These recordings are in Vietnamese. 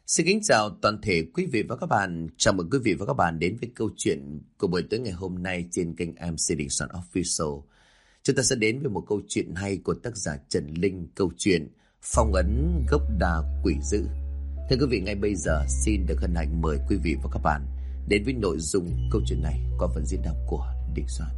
Xin kính chào toàn thể quý vị và các bạn. Chào mừng quý vị và các bạn đến với câu chuyện của buổi tối ngày hôm nay trên kênh MC Đình Soạn Official. Chúng ta sẽ đến với một câu chuyện hay của tác giả Trần Linh, câu chuyện Phong ấn gốc đa quỷ dữ. Thưa quý vị, ngay bây giờ xin được hân hạnh mời quý vị và các bạn đến với nội dung câu chuyện này qua phần diễn đọc của Đình Soạn.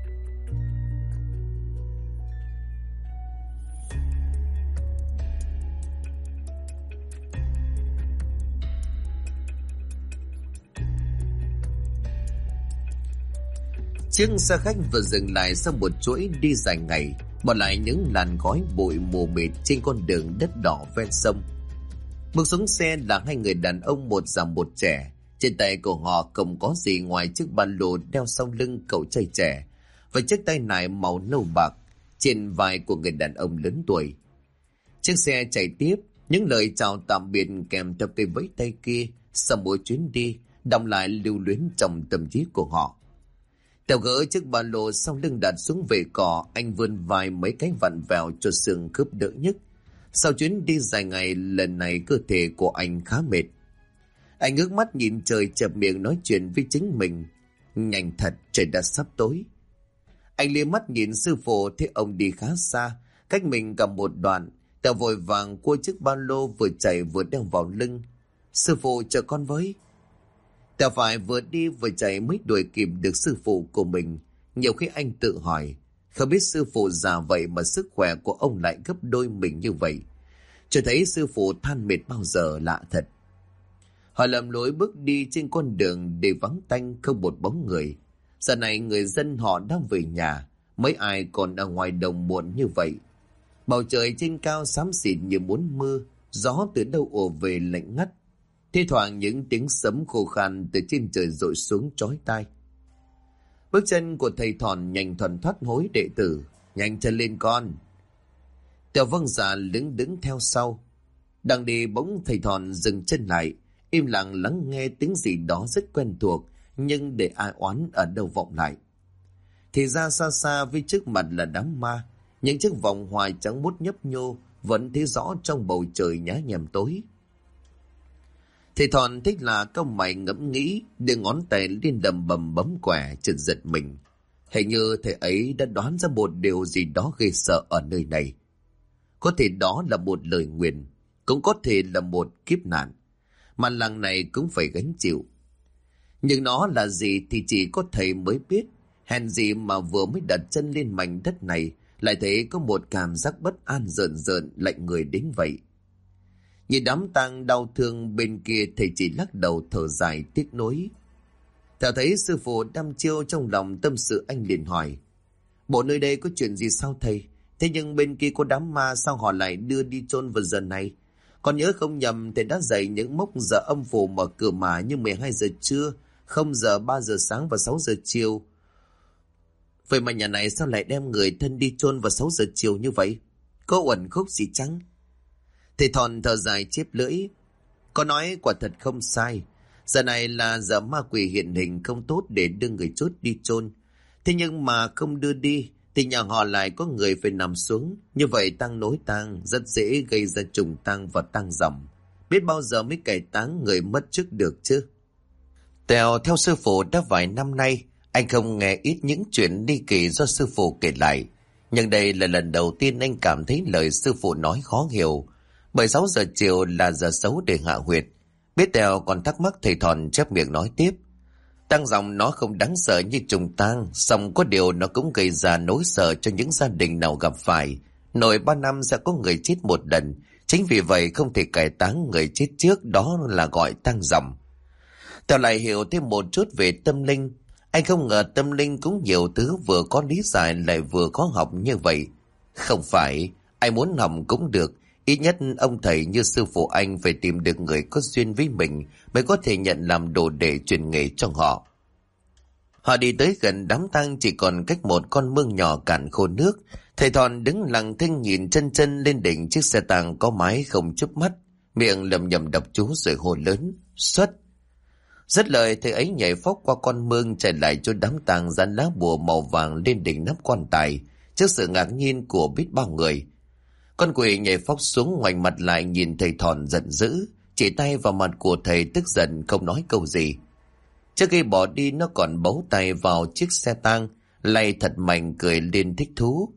Chiếc xe khách vừa dừng lại sau một chuỗi đi dài ngày, bỏ lại những làn khói bụi mù mịt trên con đường đất đỏ ven sông. Bước xuống xe là hai người đàn ông, một già một trẻ. Trên tay của họ không có gì ngoài chiếc ba lô đeo sau lưng cậu trai trẻ và chiếc tay nải màu nâu bạc trên vai của người đàn ông lớn tuổi. Chiếc xe chạy tiếp, những lời chào tạm biệt kèm theo cây vẫy tay kia sau mỗi chuyến đi đọng lại lưu luyến trong tâm trí của họ. Theo gỡ chiếc ba lô sau lưng đặt xuống về cỏ, anh vươn vai mấy cái vặn vẹo cho xương khớp đỡ nhức. Sau chuyến đi dài ngày, lần này cơ thể của anh khá mệt. Anh ngước mắt nhìn trời, chợp miệng nói chuyện với chính mình. Nhanh thật, trời đã sắp tối. Anh liếc mắt nhìn sư phụ, thấy ông đi khá xa, cách mình cả một đoạn. Tèo vội vàng cua chiếc ba lô vừa chạy vừa đeo vào lưng. Sư phụ chờ con với. Tèo phải vừa đi vừa chạy mới đuổi kịp được sư phụ của mình. Nhiều khi anh tự hỏi, không biết sư phụ già vậy mà sức khỏe của ông lại gấp đôi mình như vậy. Chưa thấy sư phụ than mệt bao giờ, lạ thật. Họ lầm lối bước đi trên con đường để vắng tanh, không một bóng người. Giờ này người dân họ đang về nhà, mấy ai còn ở ngoài đồng muộn như vậy. Bầu trời trên cao xám xịt như muốn mưa, gió từ đâu ùa về lạnh ngắt. Thi thoảng những tiếng sấm khô khan từ trên trời dội xuống chói tai. Bước chân của thầy Thòn nhanh thuần thoát hối đệ tử. Nhanh chân lên con. Tèo vâng dạ đứng theo sau. Đang đi bỗng thầy Thòn dừng chân lại, im lặng lắng nghe tiếng gì đó rất quen thuộc, nhưng để ai oán ở đâu vọng lại. Thì ra xa xa với trước mặt là đám ma. Những chiếc vòng hoài trắng muốt nhấp nhô vẫn thấy rõ trong bầu trời nhá nhem tối. Thầy Thòn thích là câu mày ngẫm nghĩ, đưa ngón tay lên đầm bầm bấm quẻ, chợt giật mình. Hình như thầy ấy đã đoán ra một điều gì đó ghê sợ ở nơi này. Có thể đó là một lời nguyền, cũng có thể là một kiếp nạn, mà làng này cũng phải gánh chịu. Nhưng nó là gì thì chỉ có thầy mới biết. Hèn gì mà vừa mới đặt chân lên mảnh đất này, lại thấy có một cảm giác bất an rợn rợn lạnh người đến vậy. Nhìn đám tang đau thương bên kia, thầy chỉ lắc đầu thở dài tiếc nuối. Theo thấy sư phụ đăm chiêu trong lòng tâm sự, anh liền hỏi: bộ nơi đây có chuyện gì sao thầy? Thế nhưng bên kia có đám ma, sao họ lại đưa đi chôn vào giờ này? Còn nhớ không nhầm, thầy đã dạy những mốc giờ âm phủ mở cửa mà như 12 giờ trưa, 0 giờ, 3 giờ sáng và 6 giờ chiều. Vậy mà nhà này sao lại đem người thân đi chôn vào 6 giờ chiều như vậy? Có uẩn khúc gì chăng? Thầy Thòn thở dài chép lưỡi. Có nói quả thật không sai. Giờ này là giờ ma quỷ hiện hình, không tốt để đưa người chốt đi chôn. Thế nhưng mà không đưa đi thì nhà họ lại có người phải nằm xuống. Như vậy tang nối tang rất dễ gây ra trùng tang và tang dòng. Biết bao giờ mới cải táng người mất trước được chứ? Tèo theo sư phụ đã vài năm nay, anh không nghe ít những chuyện ly kỳ do sư phụ kể lại. Nhưng đây là lần đầu tiên anh cảm thấy lời sư phụ nói khó hiểu. Bởi 6 giờ chiều là giờ xấu để hạ huyệt. Biết Tèo còn thắc mắc, thầy Thòn chép miệng nói tiếp. Tang dòng nó không đáng sợ như trùng tang, song có điều nó cũng gây ra nỗi sợ cho những gia đình nào gặp phải. Nội 3 năm sẽ có người chết một lần, chính vì vậy không thể cải táng người chết trước, đó là gọi tang dòng. Tèo lại hiểu thêm một chút về tâm linh. Anh không ngờ tâm linh cũng nhiều thứ, vừa có lý giải lại vừa khó học như vậy. Không phải, ai muốn học cũng được. Ít nhất ông thầy như sư phụ anh phải tìm được người có duyên với mình mới có thể nhận làm đồ để truyền nghề cho họ. Họ đi tới gần đám tang, chỉ còn cách một con mương nhỏ cạn khô nước. Thầy Thòn đứng lặng thinh nhìn chân chân lên đỉnh chiếc xe tang có mái không chớp mắt, miệng lầm nhầm đọc chú rồi hô lớn: xuất! Dứt lời, thầy ấy nhảy phóc qua con mương chạy lại chỗ đám tang, dán lá bùa màu vàng lên đỉnh nắp quan tài trước sự ngạc nhiên của biết bao người. Con quỷ nhảy phóc xuống, ngoảnh mặt lại nhìn thầy Thòn giận dữ. chỉ tay vào mặt của thầy tức giận không nói câu gì. Trước khi bỏ đi nó còn bấu tay vào chiếc xe tang, lay thật mạnh cười lên thích thú.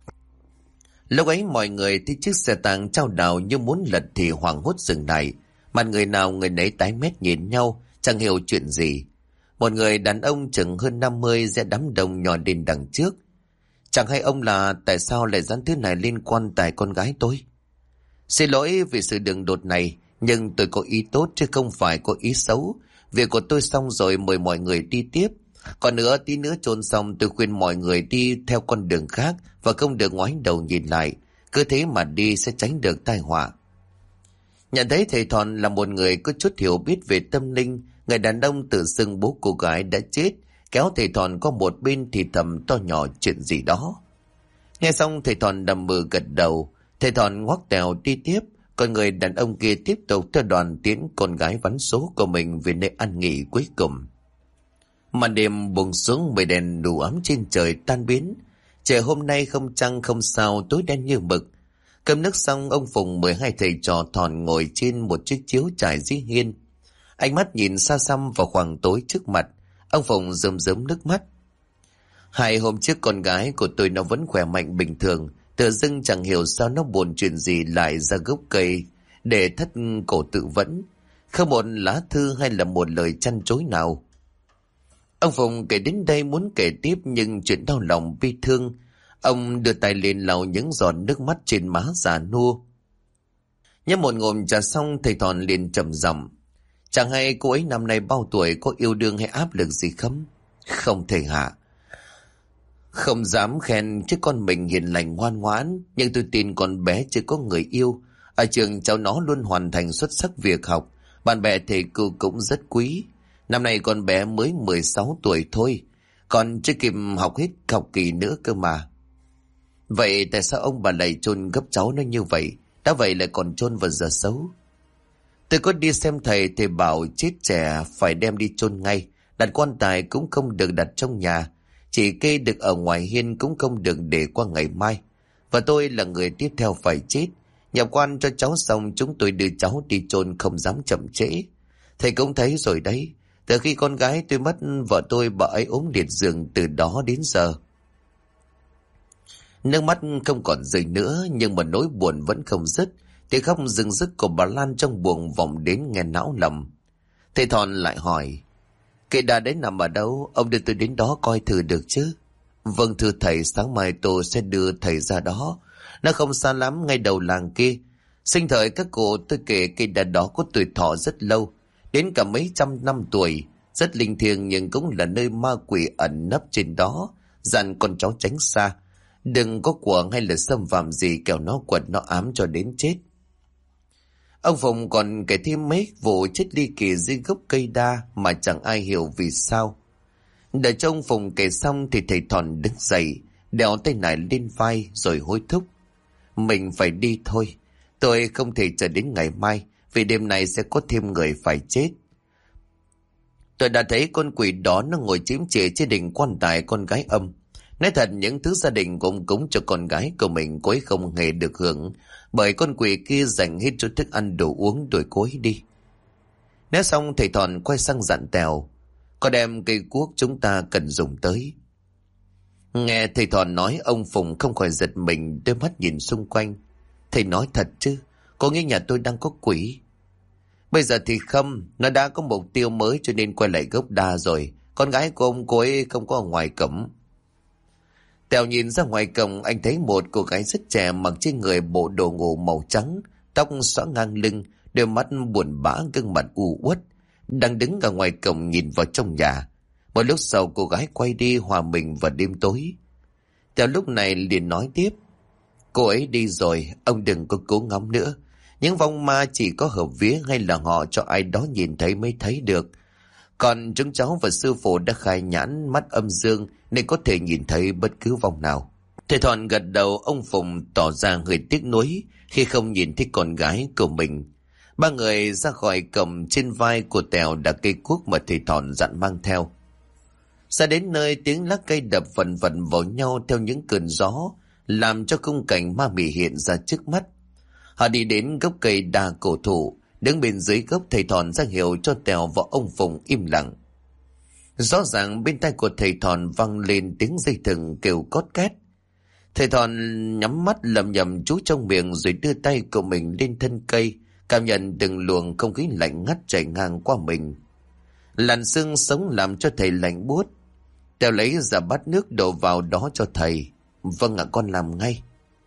Lúc ấy mọi người thấy chiếc xe tang chao đảo như muốn lật thì hoảng hốt dừng lại. Mặt người nào người nấy tái mét nhìn nhau, chẳng hiểu chuyện gì. Một người đàn ông chừng hơn 50 rẽ đám đông nhỏ đến đằng trước. Chẳng hay ông là tại sao lại dán thứ này liên quan tại con gái tôi. Xin lỗi vì sự đường đột này, nhưng tôi có ý tốt chứ không phải có ý xấu. Việc của tôi xong rồi mời mọi người đi tiếp. Còn nữa, tí nữa chôn xong tôi khuyên mọi người đi theo con đường khác và không được ngoái đầu nhìn lại. Cứ thế mà đi sẽ tránh được tai họa. Nhận thấy thầy Thòn là một người có chút hiểu biết về tâm linh, người đàn ông tự xưng bố cô gái đã chết, kéo thầy Thòn qua một bên thì thầm to nhỏ chuyện gì đó. Nghe xong thầy Thòn đầm mừ gật đầu. Thầy Thòn ngoắc tèo đi tiếp, còn người đàn ông kia tiếp tục theo đoàn tiễn con gái vắn số của mình về nơi ăn nghỉ cuối cùng. Màn đêm buông xuống, mây đèn đủ ấm trên trời tan biến. Trời hôm nay không trăng không sao, tối đen như mực. Cơm nước xong, ông Phùng mời hai thầy trò Thòn ngồi trên một chiếc chiếu trải dưới hiên. Ánh mắt nhìn xa xăm vào khoảng tối trước mặt. Ông Phùng rơm rớm nước mắt. 2 hôm trước con gái của tôi nó vẫn khỏe mạnh bình thường, tự dưng chẳng hiểu sao nó buồn chuyện gì lại ra gốc cây để thắt cổ tự vẫn. Không một lá thư hay là một lời chăn chối nào. Ông Phùng kể đến đây muốn kể tiếp nhưng chuyện đau lòng bi thương. Ông đưa tay lên lau những giọt nước mắt trên má già nua. Nhấp một ngụm trà xong, thầy Thòn liền trầm giọng. Chẳng hay cô ấy năm nay bao tuổi, có yêu đương hay áp lực gì không? Không thầy hạ. Không dám khen chứ con mình hiền lành ngoan ngoãn, nhưng tôi tin con bé chưa có người yêu. Ở trường cháu nó luôn hoàn thành xuất sắc việc học, bạn bè thầy cô cũng rất quý. Năm nay con bé mới 16 tuổi thôi, còn chưa kịp học hết học kỳ nữa cơ mà. Vậy tại sao ông bà lại chôn gấp cháu nó như vậy? Đã vậy lại còn chôn vào giờ xấu. Tôi có đi xem thầy bảo chết trẻ phải đem đi chôn ngay. Đặt quan tài cũng không được đặt trong nhà, chỉ kê được ở ngoài hiên cũng không được để qua ngày mai. Và tôi là người tiếp theo phải chết. Nhập quan cho cháu xong chúng tôi đưa cháu đi chôn, không dám chậm trễ. Thầy cũng thấy rồi đấy, từ khi con gái tôi mất, vợ tôi bà ấy ốm liệt giường từ đó đến giờ. Nước mắt không còn rơi nữa, nhưng mà nỗi buồn vẫn không dứt. Tiếng khóc rưng rức của bà Lan trong buồng vọng đến nghe não lòng. Thầy Thòn lại hỏi, cây đa đấy nằm ở đâu? Ông đưa tôi đến đó coi thử được chứ? Vâng thưa thầy, sáng mai tôi sẽ đưa thầy ra đó. Nó không xa lắm, ngay đầu làng kia. Sinh thời các cụ tôi kể cây đa đó có tuổi thọ rất lâu, đến cả mấy trăm năm tuổi. Rất linh thiêng nhưng cũng là nơi ma quỷ ẩn nấp trên đó. Dặn con cháu tránh xa, đừng có quở hay là xâm phạm gì, kẻo nó quật nó ám cho đến chết. Ông Phùng còn kể thêm mấy vụ chết ly kỳ dưới gốc cây đa mà chẳng ai hiểu vì sao. Đợi cho ông Phùng kể xong thì thầy Thòn đứng dậy, đeo tay nải lên vai rồi hối thúc. Mình phải đi thôi, tôi không thể chờ đến ngày mai, vì đêm nay sẽ có thêm người phải chết. Tôi đã thấy con quỷ đó nó ngồi chiếm trệ trên đỉnh quan tài con gái âm. Nói thật, những thứ gia đình cũng cúng cho con gái của mình cô ấy không hề được hưởng, bởi con quỷ kia dành hết cho thức ăn đồ uống đuổi cô ấy đi. Nói xong thầy Thòn quay sang dặn Tèo, con đem cây cuốc chúng ta cần dùng tới. Nghe thầy Thòn nói, ông Phùng không khỏi giật mình, đôi mắt nhìn xung quanh. Thầy nói thật chứ? Có nghĩa nhà tôi đang có quỷ? Bây giờ thì không, nó đã có mục tiêu mới cho nên quay lại gốc đa rồi. Con gái của ông cô ấy không có ở ngoài cổng. Tèo nhìn ra ngoài cổng, anh thấy một cô gái rất trẻ mặc trên người bộ đồ ngủ màu trắng, tóc xõa ngang lưng, đôi mắt buồn bã, gương mặt u uất, đang đứng ở ngoài cổng nhìn vào trong nhà. Một lúc sau cô gái quay đi hòa mình vào đêm tối. Tèo lúc này liền nói tiếp, cô ấy đi rồi, ông đừng có cố ngóng nữa. Những vong ma chỉ có hợp vía hay là họ cho ai đó nhìn thấy mới thấy được. Còn chúng cháu và sư phụ đã khai nhãn mắt âm dương nên có thể nhìn thấy bất cứ vong nào. Thầy Thòn gật đầu, ông Phùng tỏ ra hơi tiếc nuối khi không nhìn thấy con gái của mình. Ba người ra khỏi cổng, trên vai của Tèo đã cây cuốc mà thầy Thòn dặn mang theo. Ra đến nơi, tiếng lá cây đập vần vần vào nhau theo những cơn gió, làm cho khung cảnh ma mị hiện ra trước mắt. Họ đi đến gốc cây đa cổ thụ, Đứng bên dưới gốc, thầy Thòn ra hiệu cho Tèo và ông Phùng im lặng. Rõ ràng bên tai của thầy Thòn vang lên tiếng dây thừng kêu cót két. Thầy Thòn nhắm mắt lẩm nhẩm chú trong miệng rồi đưa tay của mình lên thân cây, cảm nhận từng luồng không khí lạnh ngắt chảy ngang qua mình. Làn xương sống làm cho thầy lạnh buốt. Tèo lấy ra bát nước đổ vào đó cho thầy. Vâng ạ, con làm ngay.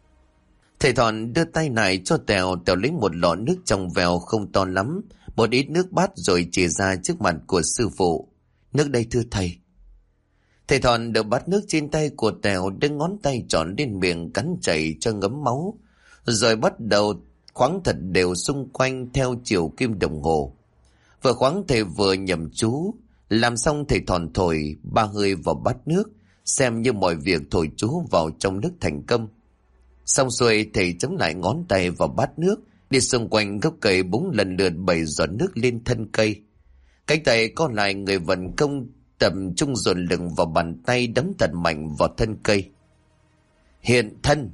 Thầy Thòn đưa tay này cho Tèo. Tèo lấy một lọ nước trong veo không to lắm, một ít nước bát rồi chỉ ra trước mặt của sư phụ. Nước đây thưa thầy. Thầy Thòn đỡ bát nước trên tay của Tèo, đưa ngón tay tròn lên miệng cắn chảy cho ngấm máu, rồi bắt đầu khoáng thật đều xung quanh theo chiều kim đồng hồ. Vừa khoáng thầy vừa nhầm chú. Làm xong thầy Thòn thổi 3 hơi vào bát nước, xem như mọi việc thổi chú vào trong nước thành công. Xong xuôi thầy chấm lại ngón tay vào bát nước, đi xung quanh gốc cây búng lần lượt 7 giọt nước lên thân cây. Cánh tay còn lại người vận công tập trung dồn lực vào bàn tay, đấm thật mạnh vào thân cây. Hiện thân.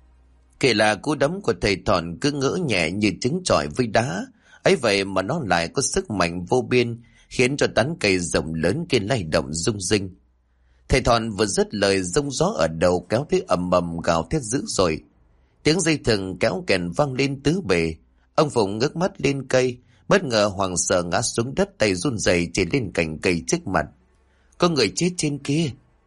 Kể là cú đấm của thầy Thòn cứ ngỡ nhẹ như trứng trọi với đá, ấy vậy mà nó lại có sức mạnh vô biên, khiến cho tán cây rộng lớn kia lay động rung rinh. Thầy Thòn vừa dứt lời, giông gió ở đầu kéo tới ầm ầm gào thét dữ dội. Tiếng dây thừng kéo kèn vang lên tứ bề. Ông Phụng ngước mắt lên cây, bất ngờ hoảng sợ ngã xuống đất, tay run rẩy chỉ lên cành cây trước mặt. Có người chết trên kia.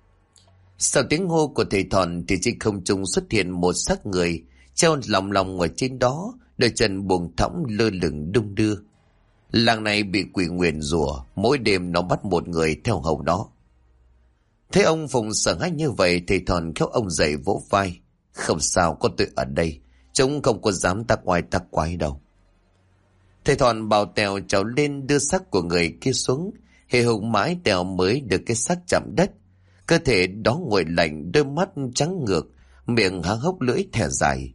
Sau tiếng hô của thầy Thòn thì trên không trung xuất hiện một xác người treo lỏng lỏng ở trên đó, đôi chân buông thõng lơ lửng đung đưa. Làng này bị quỷ nguyền rủa, mỗi đêm nó bắt một người theo hầu đó. Thấy ông Phùng sợ hãi như vậy, thầy Thòn kéo ông dậy vỗ vai. Không sao, có tôi ở đây, chúng không có dám tác oai tác quái đâu. Thầy Thòn bảo Tèo trèo lên đưa xác của người kia xuống. Hề hùng mãi Tèo mới được cái xác chạm đất. Cơ thể đó nguội lạnh, đôi mắt trắng ngược, miệng há hốc lưỡi thẻ dài.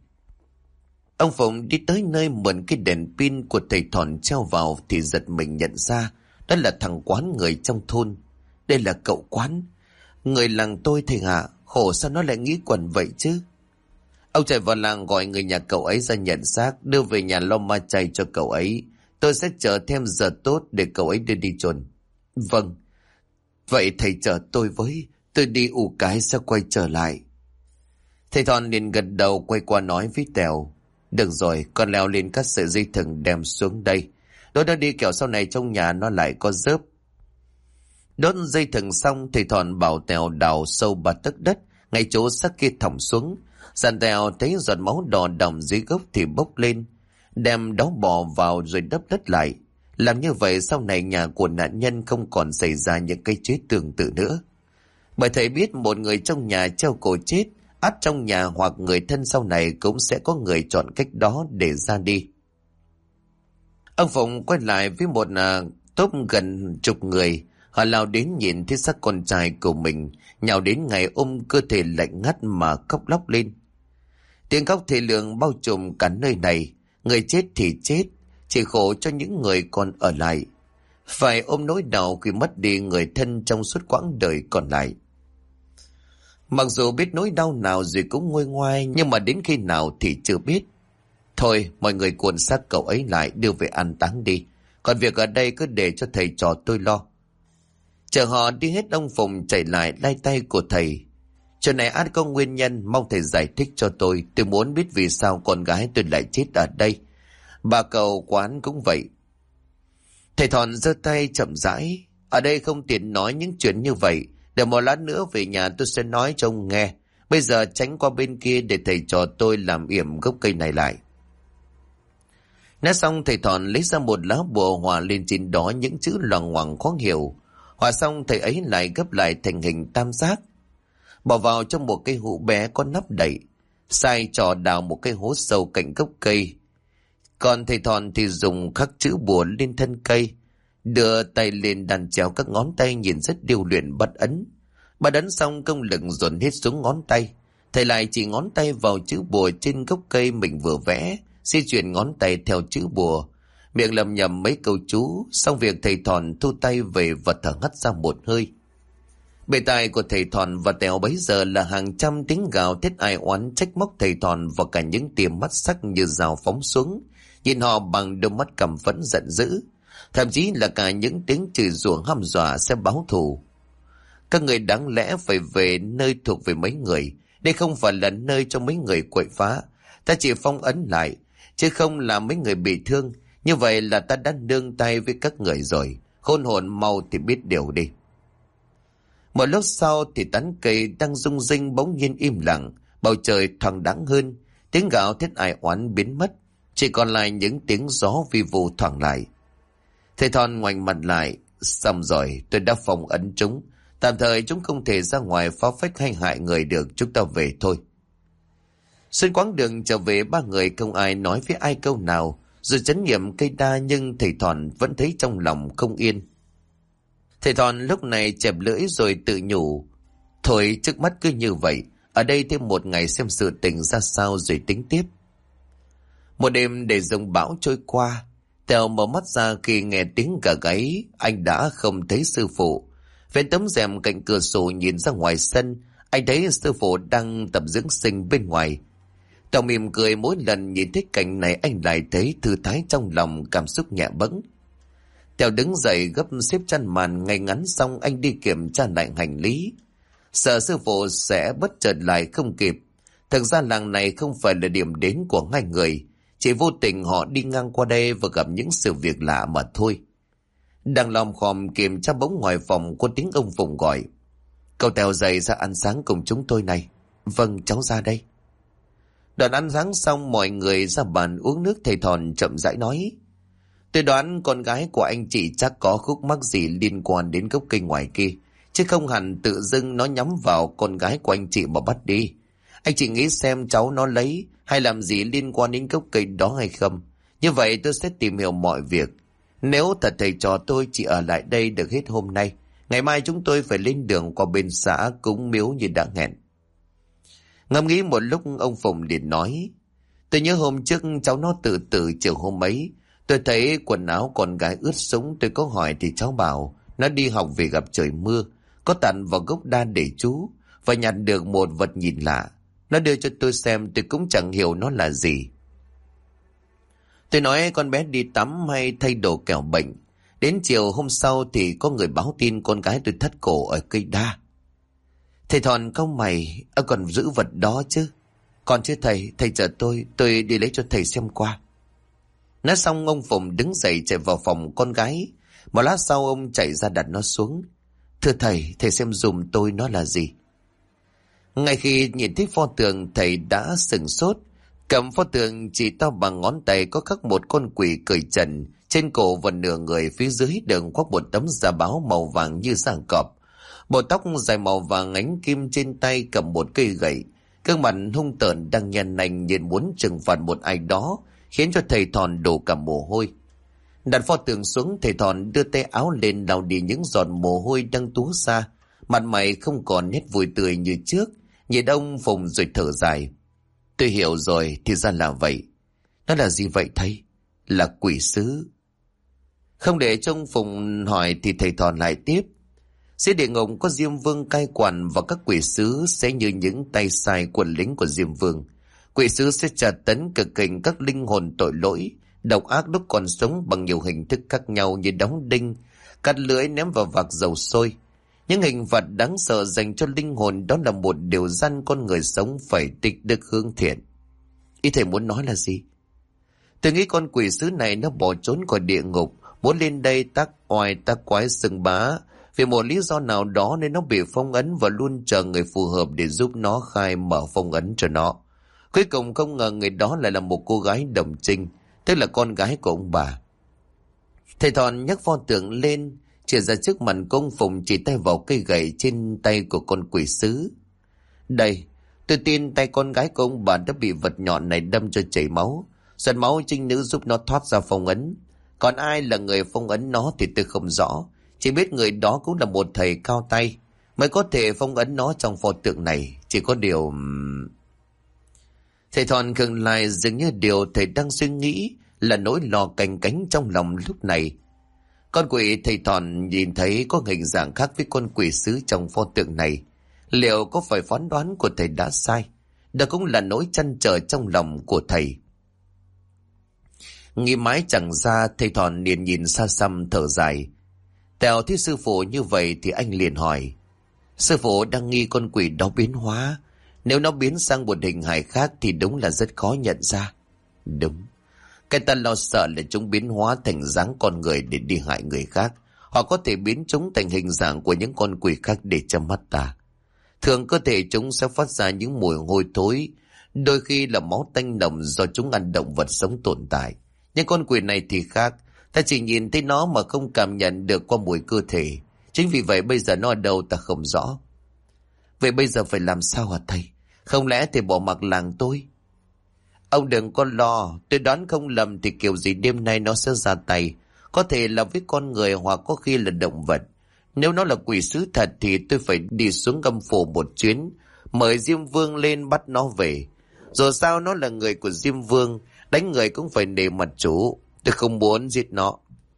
Ông Phụng đi tới nơi mượn cái đèn pin của thầy Thòn treo vào thì giật mình nhận ra đó là thằng Quán người trong thôn. Đây là cậu Quán, người làng tôi thầy ạ. Khổ sao nó lại nghĩ quẩn vậy chứ. Ông chạy vào làng gọi người nhà cậu ấy ra nhận xác, đưa về nhà lo ma chay cho cậu ấy. Tôi sẽ chờ thêm giờ tốt để cậu ấy đưa đi chôn. Vâng. Vậy thầy chờ tôi với, tôi đi ủ cái sẽ quay trở lại. Thầy Thòn liền gật đầu, quay qua nói với Tèo. Được rồi, con leo lên các sợi dây thừng đem xuống đây. Đốt nó đi, kẻo sau này trong nhà nó lại có rớp. Đốt dây thừng xong, thầy Thòn bảo Tèo đào sâu 3 tấc đất ngay chỗ xác kia thõng xuống. Dàn Tèo thấy giọt máu đỏ đọng dưới gốc thì bốc lên, đem đó bò vào rồi đắp đất lại. Làm như vậy sau này nhà của nạn nhân không còn xảy ra những cái chết tương tự nữa. Bởi thầy biết một người trong nhà treo cổ chết, ắt trong nhà hoặc người thân sau này cũng sẽ có người chọn cách đó để ra đi. Ông Phụng quay lại với một tốp gần chục người. Họ lao đến nhìn thấy xác con trai của mình, nhào đến ngày ôm cơ thể lạnh ngắt mà khóc lóc lên. Tiếng khóc thê lương bao trùm cả nơi này. Người chết thì chết, chỉ khổ cho những người còn ở lại, phải ôm nỗi đau khi mất đi người thân trong suốt quãng đời còn lại. Mặc dù biết nỗi đau nào rồi cũng nguôi ngoai, nhưng mà đến khi nào thì chưa biết. Thôi, mọi người cuộn xác cậu ấy lại đưa về an táng đi. Còn việc ở đây cứ để cho thầy trò tôi lo. Chờ họ đi hết, ông Phùng chạy lại lay tay của thầy. Chuyện này ắt có nguyên nhân, mong thầy giải thích cho tôi. Tôi muốn biết vì sao con gái tôi lại chết ở đây. Bà cậu Quán cũng vậy. Thầy Thòn giơ tay chậm rãi. Ở đây không tiện nói những chuyện như vậy. Để một lát nữa về nhà tôi sẽ nói cho ông nghe. Bây giờ tránh qua bên kia để thầy trò tôi làm yểm gốc cây này lại. Nói xong thầy Thòn lấy ra một lá bùa hòa lên trên đó những chữ loằng ngoằng khó hiểu. Hòa xong thầy ấy lại gấp lại thành hình tam giác, bỏ vào trong một cây hũ bé có nắp đậy, sai trò đào một cái hố sâu cạnh gốc cây. Còn thầy Thòn thì dùng khắc chữ bùa lên thân cây, đưa tay lên đàn chéo các ngón tay nhìn rất điêu luyện bắt ấn. Bắt ấn xong công lực dồn hết xuống ngón tay. Thầy lại chỉ ngón tay vào chữ bùa trên gốc cây mình vừa vẽ, di chuyển ngón tay theo chữ bùa, miệng lầm nhầm mấy câu chú. Xong việc thầy Thòn thu tay về và thở hắt ra một hơi. Bề tai của thầy Thòn và Tèo bấy giờ là hàng trăm tiếng gào thét ai oán trách móc thầy Thòn và cả những tia mắt sắc như rào phóng xuống, nhìn họ bằng đôi mắt căm phẫn giận dữ, thậm chí là cả những tiếng chửi rủa hăm dọa sẽ báo thù. Các người đáng lẽ phải về nơi thuộc về mấy người, đây không phải là nơi cho mấy người quậy phá. Ta chỉ phong ấn lại, chứ không làm mấy người bị thương. Như vậy là ta đã nương tay với các người rồi. Khôn hồn mau thì biết điều đi. Một lúc sau thì tán cây đang rung rinh bỗng nhiên im lặng, bầu trời thoáng đãng hơn, tiếng gào thét ai oán biến mất, chỉ còn lại những tiếng gió vi vu thoảng lại. Thầy Thon ngoảnh mặt lại, xong rồi, tôi đã phong ấn chúng, tạm thời chúng không thể ra ngoài phá phách hay hại người được, chúng ta về thôi. Xuyên quãng đường trở về, ba người không ai nói với ai câu nào, dù chánh niệm cây đa nhưng thầy Thon vẫn thấy trong lòng không yên. Thầy Thon lúc này chẹp lưỡi rồi tự nhủ, thôi trước mắt cứ như vậy, ở đây thêm một ngày xem sự tình ra sao rồi tính tiếp. Một đêm để dòng bão trôi qua, Tèo mở mắt ra khi nghe tiếng gà gáy, anh đã không thấy sư phụ. Bên tấm rèm cạnh cửa sổ nhìn ra ngoài sân, anh thấy sư phụ đang tập dưỡng sinh bên ngoài. Tèo mỉm cười, mỗi lần nhìn thấy cảnh này anh lại thấy thư thái trong lòng, cảm xúc nhẹ bẫng. Tèo đứng dậy gấp xếp chăn màn ngay ngắn xong anh đi kiểm tra lại hành lý. Sợ sư phụ sẽ bất chợt lại không kịp. Thực ra làng này không phải là điểm đến của hai người, chỉ vô tình họ đi ngang qua đây và gặp những sự việc lạ mà thôi. Đang lom khom kiểm tra bỗng ngoài phòng có tiếng ông Phùng gọi. Cậu Tèo dậy ra ăn sáng cùng chúng tôi này. Vâng, cháu ra đây. Đoạn ăn sáng xong mọi người ra bàn uống nước. Thầy Thòn chậm rãi nói, tôi đoán con gái của anh chị chắc có khúc mắc gì liên quan đến gốc cây ngoài kia, chứ không hẳn tự dưng nó nhắm vào con gái của anh chị mà bắt đi. Anh chị nghĩ xem cháu nó lấy hay làm gì liên quan đến gốc cây đó hay không. Như vậy tôi sẽ tìm hiểu mọi việc. Nếu thật thầy trò tôi chỉ ở lại đây được hết hôm nay, ngày mai chúng tôi phải lên đường qua bên xã cúng miếu như đã hẹn. Ngẫm nghĩ một lúc ông Phùng liền nói, tôi nhớ hôm trước cháu nó tự tử chiều hôm ấy. Tôi thấy quần áo con gái ướt sũng, tôi có hỏi thì cháu bảo nó đi học về gặp trời mưa, có tặn vào gốc đa để trú và nhặt được một vật nhìn lạ. Nó đưa cho tôi xem, tôi cũng chẳng hiểu nó là gì. Tôi nói con bé đi tắm hay thay đồ kẻo bệnh. Đến chiều hôm sau thì có người báo tin con gái tôi thất cổ ở cây đa. Thầy Thòn cau mày, còn giữ vật đó chứ? Còn chứ thầy chờ tôi đi lấy cho thầy xem qua. Nói xong ông Phùng đứng dậy chạy vào phòng con gái. Một lát sau ông chạy ra đặt nó xuống. Thưa thầy xem dùm tôi nó là gì. Ngay khi nhìn thấy pho tượng, thầy đã sửng sốt. Cầm pho tượng chỉ to bằng ngón tay có khắc một con quỷ cởi trần, trên cổ và nửa người phía dưới đường khoác một tấm da báo màu vàng như da cọp. Bộ tóc dài màu vàng ánh kim, trên tay cầm một cây gậy. Gương mặt hung tợn đang nhăn nanh như muốn trừng phạt một ai đó, khiến cho thầy Thòn đổ cả mồ hôi. Đặt pho tượng xuống, thầy Thòn đưa tay áo lên lau đi những giọt mồ hôi đang túa ra. Mặt mày không còn nét vui tươi như trước, nhìn ông Phùng rồi thở dài. Tôi hiểu rồi, thì ra là vậy. Nó là gì vậy thầy? Là quỷ sứ. Không để cho ông Phùng hỏi thì thầy Thòn lại tiếp. Dưới địa ngục có Diêm Vương cai quản, và các quỷ sứ sẽ như những tay sai quân lính của Diêm Vương. Quỷ sứ sẽ tra tấn cực hình các linh hồn tội lỗi, độc ác lúc còn sống bằng nhiều hình thức khác nhau như đóng đinh, cắt lưỡi, ném vào vạc dầu sôi. Những hình phạt đáng sợ dành cho linh hồn đó là một điều răn con người sống phải tích đức hướng thiện. Ý thầy muốn nói là gì? Tôi nghĩ con quỷ sứ này nó bỏ trốn khỏi địa ngục, muốn lên đây tác oai tác quái xưng bá. Vì một lý do nào đó nên nó bị phong ấn và luôn chờ người phù hợp để giúp nó khai mở phong ấn cho nó. Cuối cùng không ngờ người đó lại là một cô gái đồng trinh, tức là con gái của ông bà. Thầy Thòn nhấc pho tượng lên, chìa ra trước mặt công Phùng, chỉ tay vào cây gậy trên tay của con quỷ sứ. Đây, tôi tin tay con gái của ông bà đã bị vật nhọn này đâm cho chảy máu. Giọt máu trinh nữ giúp nó thoát ra phong ấn. Còn ai là người phong ấn nó thì tôi không rõ. Chỉ biết người đó cũng là một thầy cao tay mới có thể phong ấn nó trong pho tượng này. Chỉ có điều... Thầy Thòn khựng lại, dường như điều thầy đang suy nghĩ là nỗi lo canh cánh trong lòng lúc này. Con quỷ thầy Thòn nhìn thấy có hình dạng khác với con quỷ sứ trong pho tượng này. Liệu có phải phán đoán của thầy đã sai? Đó cũng là nỗi trăn trở trong lòng của thầy. Nghĩ mãi chẳng ra, thầy Thòn liền nhìn xa xăm thở dài. Tèo thấy sư phụ như vậy thì anh liền hỏi: sư phụ đang nghi con quỷ đó biến hóa. Nếu nó biến sang một hình hài khác thì đúng là rất khó nhận ra. Đúng. Cái ta lo sợ là chúng biến hóa thành dáng con người để đi hại người khác. Họ có thể biến chúng thành hình dạng của những con quỷ khác để châm mắt ta. Thường cơ thể chúng sẽ phát ra những mùi hôi thối, đôi khi là máu tanh nồng do chúng ăn động vật sống tồn tại. Nhưng con quỷ này thì khác, ta chỉ nhìn thấy nó mà không cảm nhận được qua mùi cơ thể. Chính vì vậy bây giờ nó ở đâu ta không rõ. Vậy bây giờ phải làm sao hả thầy? Không lẽ thầy bỏ mặc làng tôi? Ông đừng có lo, tôi đoán không lầm thì kiểu gì đêm nay nó sẽ ra tay. Có thể là với con người hoặc có khi là động vật. Nếu nó là quỷ sứ thật thì tôi phải đi xuống âm phủ một chuyến, mời Diêm Vương lên bắt nó về. Dù sao nó là người của Diêm Vương, đánh người cũng phải nể mặt chủ. Tôi không muốn giết nó.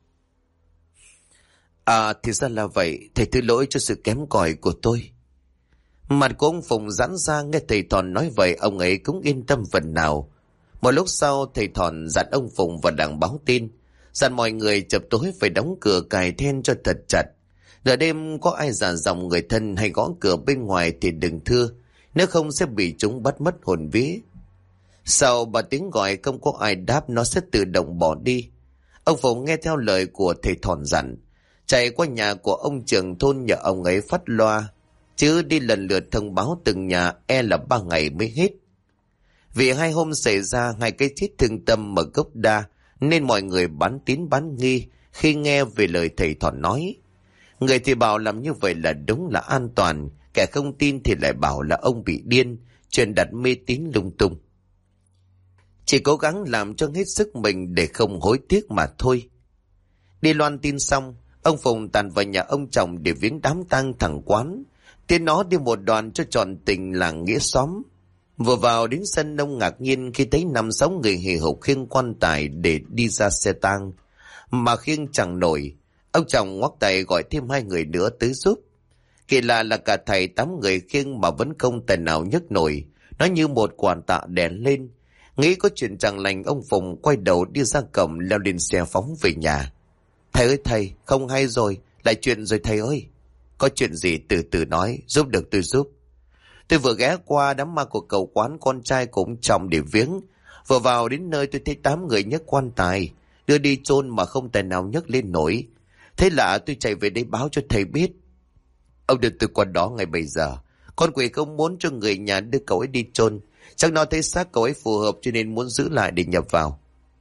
À thì ra là vậy, thầy thứ lỗi cho sự kém cỏi của tôi. Mặt của ông Phùng giãn ra nghe thầy Thòn nói vậy, ông ấy cũng yên tâm phần nào. Một lúc sau thầy Thòn dặn ông Phùng và đặng báo tin, dặn mọi người chập tối phải đóng cửa cài then cho thật chặt. Nửa đêm có ai giả giọng người thân hay gõ cửa bên ngoài thì đừng thưa, nếu không sẽ bị chúng bắt mất hồn vía. Sau 3 tiếng gọi không có ai đáp, nó sẽ tự động bỏ đi. Ông Phùng nghe theo lời của thầy Thòn dặn, chạy qua nhà của ông trưởng thôn nhờ ông ấy phát loa, chứ đi lần lượt thông báo từng nhà e là 3 ngày mới hết. Vì 2 hôm xảy ra 2 cái chết thương tâm ở gốc đa, nên mọi người bán tín bán nghi khi nghe về lời thầy Thòn nói. Người thì bảo làm như vậy là đúng là an toàn, kẻ không tin thì lại bảo là ông bị điên, truyền đặt mê tín lung tung. Chỉ cố gắng làm cho hết sức mình để không hối tiếc mà thôi. Đi loan tin xong, ông Phùng tàn vào nhà ông chồng để viếng đám tang thằng Quán. Tiến nó đi một đoàn cho trọn tình làng nghĩa xóm. Vừa vào đến sân, ông ngạc nhiên khi thấy 5-6 người hì hục khiêng quan tài để đi ra xe tang, mà khiêng chẳng nổi. Ông chồng ngoắc tay gọi thêm 2 người nữa tới giúp. Kỳ lạ là cả thầy 8 người khiêng mà vẫn không tài nào nhấc nổi. Nó như một quản tạ đè lên. Nghĩ có chuyện chẳng lành, ông Phùng quay đầu đi ra cổng leo lên xe phóng về nhà. Thầy ơi thầy, không hay rồi, lại chuyện rồi thầy ơi. Có chuyện gì từ từ nói, giúp được tôi giúp. Tôi vừa ghé qua đám ma của cậu Quán, con trai cũng chồng để viếng. Vừa vào đến nơi tôi thấy 8 người nhấc quan tài, đưa đi chôn mà không tài nào nhấc lên nổi. Thế lạ, tôi chạy về đây báo cho thầy biết. Ông đưa tôi qua đó ngay bây giờ. Con quỷ không muốn cho người nhà đưa cậu ấy đi chôn. Chắc nó thấy xác cậu ấy phù hợp cho nên muốn giữ lại để nhập vào.